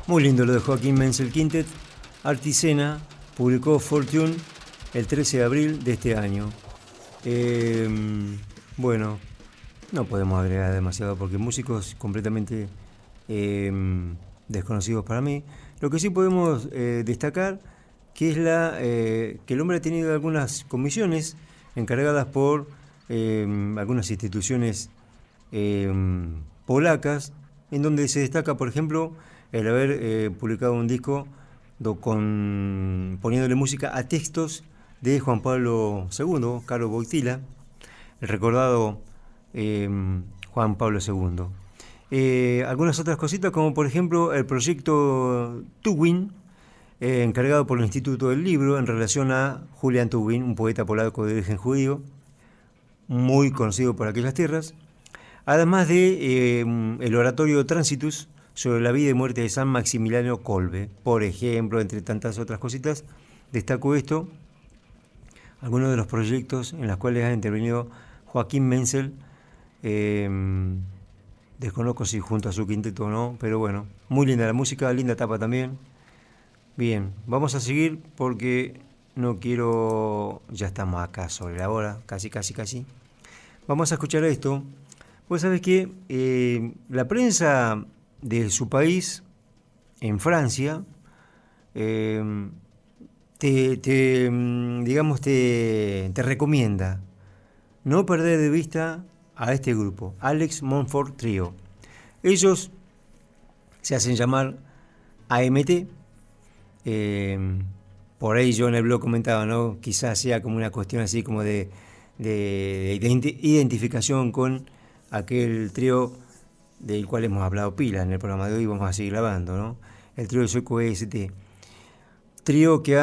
Muy lindo lo de Joaquín Menzel Quintet. Artisena publicó Fortune el 13 de abril de este año. Bueno, no podemos agregar demasiado porque músicos completamente desconocidos para mí. Lo que sí podemos destacar que es que el hombre ha tenido algunas comisiones encargadas por algunas instituciones polacas, en donde se destaca, por ejemplo, el haber publicado un disco poniéndole música a textos de Juan Pablo II, Karol Wojtyła, el recordado Juan Pablo II. Algunas otras cositas, como por ejemplo el proyecto Tuwim, encargado por el Instituto del Libro en relación a Julian Tuwim, un poeta polaco de origen judío, muy conocido por aquellas tierras, además de el oratorio Transitus sobre la vida y muerte de San Maximiliano Kolbe, por ejemplo, entre tantas otras cositas. Destaco esto, algunos de los proyectos en los cuales ha intervenido Joaquín Menzel, desconozco si junto a su quinteto o no, pero bueno, muy linda la música, linda tapa también. Bien, vamos a seguir porque no quiero, ya estamos acá sobre la hora, casi. Vamos a escuchar esto. Vos sabés que la prensa de su país, en Francia, te recomienda no perder de vista a este grupo, Alex Montfort Trio. Ellos se hacen llamar AMT. Por ahí yo en el blog comentaba, ¿no? Quizás sea como una cuestión así como de identificación con aquel trío del cual hemos hablado pila en el programa de hoy, vamos a seguir grabando, ¿no? El trío sueco EST. Trío que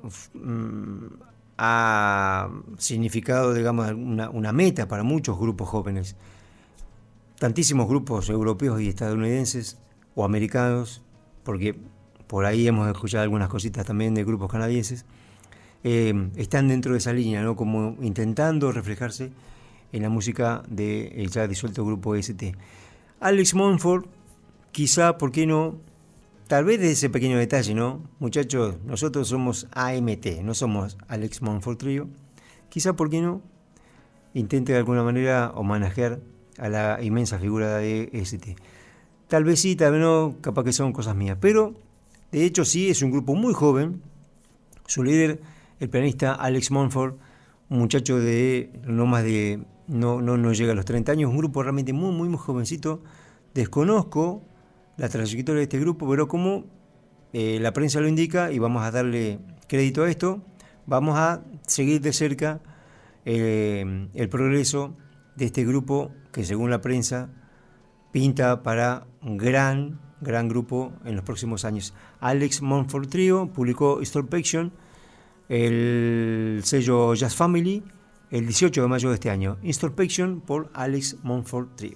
ha significado, digamos, una meta para muchos grupos jóvenes. Tantísimos grupos europeos y estadounidenses o americanos, porque por ahí hemos escuchado algunas cositas también de grupos canadienses, están dentro de esa línea, ¿no? Como intentando reflejarse en la música del ya disuelto grupo EST. Alex Montfort, quizá, ¿por qué no? Tal vez de ese pequeño detalle, ¿no? Muchachos, nosotros somos AMT, no somos Alex Montfort Trio. Quizá, ¿por qué no? Intente de alguna manera homenajear a la inmensa figura de EST. Tal vez sí, tal vez no, capaz que son cosas mías. Pero, de hecho, sí, es un grupo muy joven. Su líder, el pianista Alex Montfort, un muchacho de no llega a los 30 años, un grupo realmente muy jovencito. Desconozco la trayectoria de este grupo, pero como la prensa lo indica, y vamos a darle crédito a esto, vamos a seguir de cerca el progreso de este grupo que, según la prensa, pinta para un gran grupo en los próximos años. Alex Montfort Trio publicó Instorpection, el sello Jazz Family, el 18 de mayo de este año. Instorpection por Alex Montfort Trio.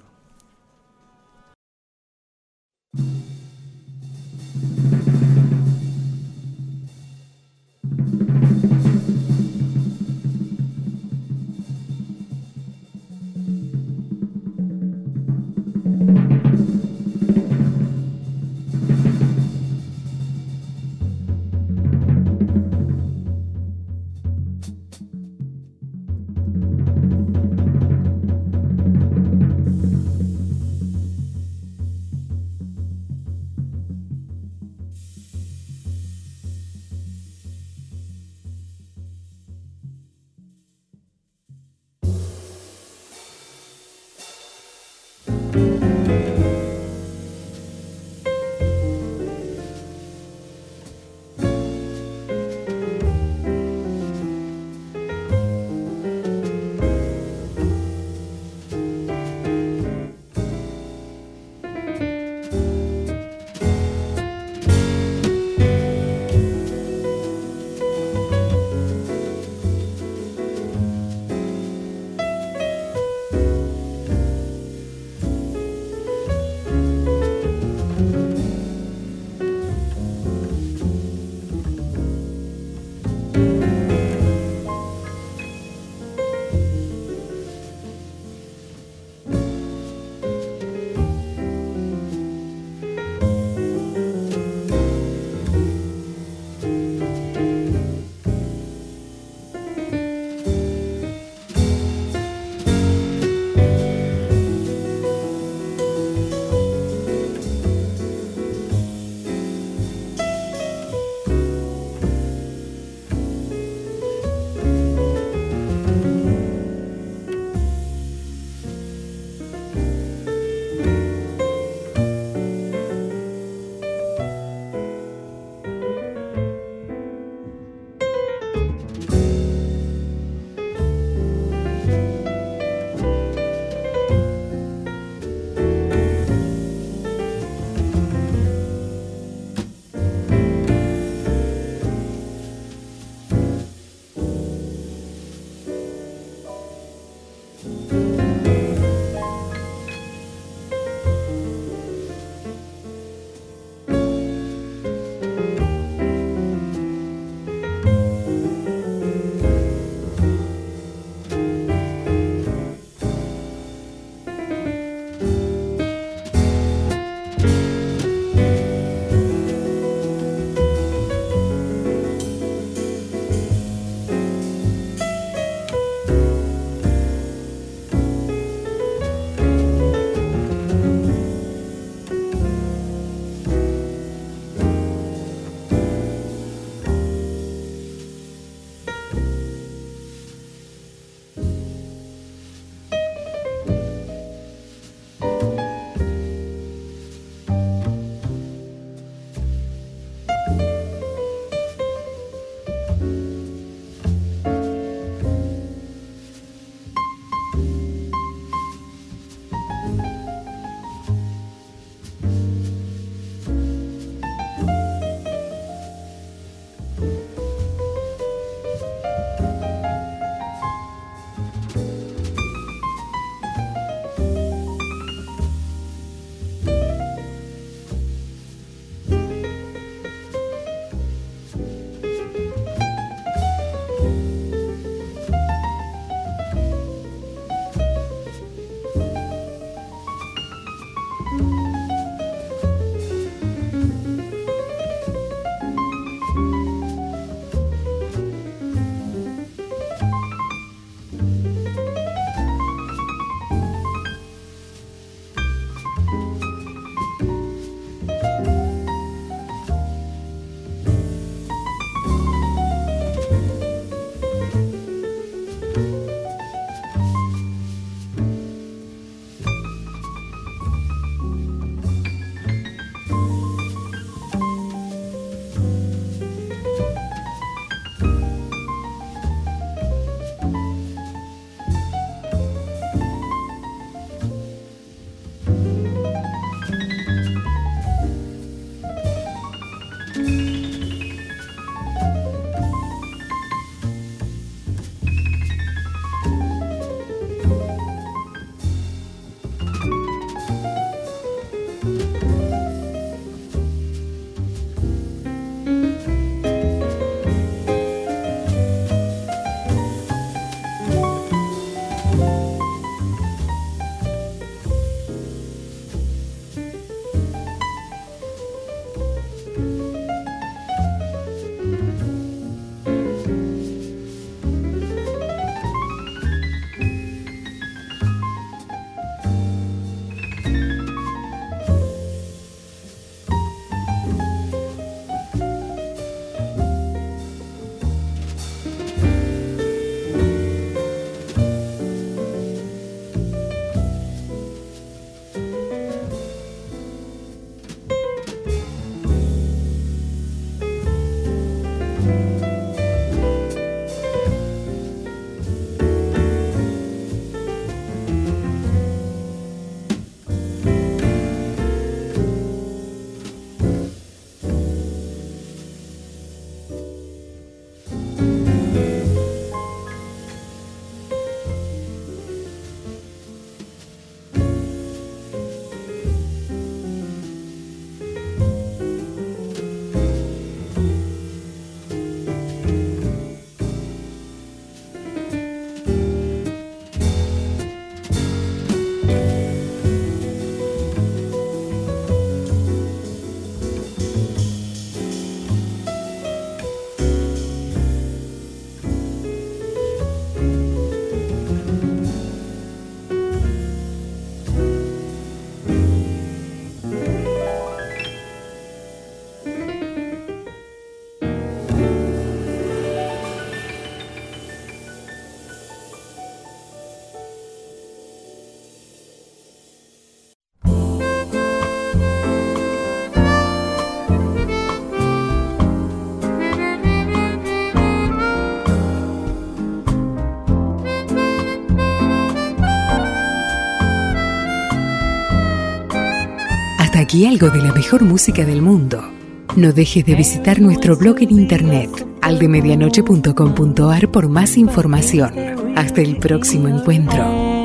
Hasta aquí algo de la mejor música del mundo. No dejes de visitar nuestro blog en internet, aldemedianoche.com.ar, por más información. Hasta el próximo encuentro.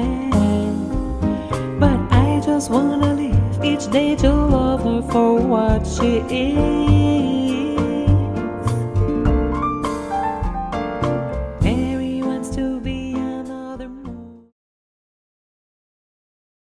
But I just wanna live each day to love her for what she is.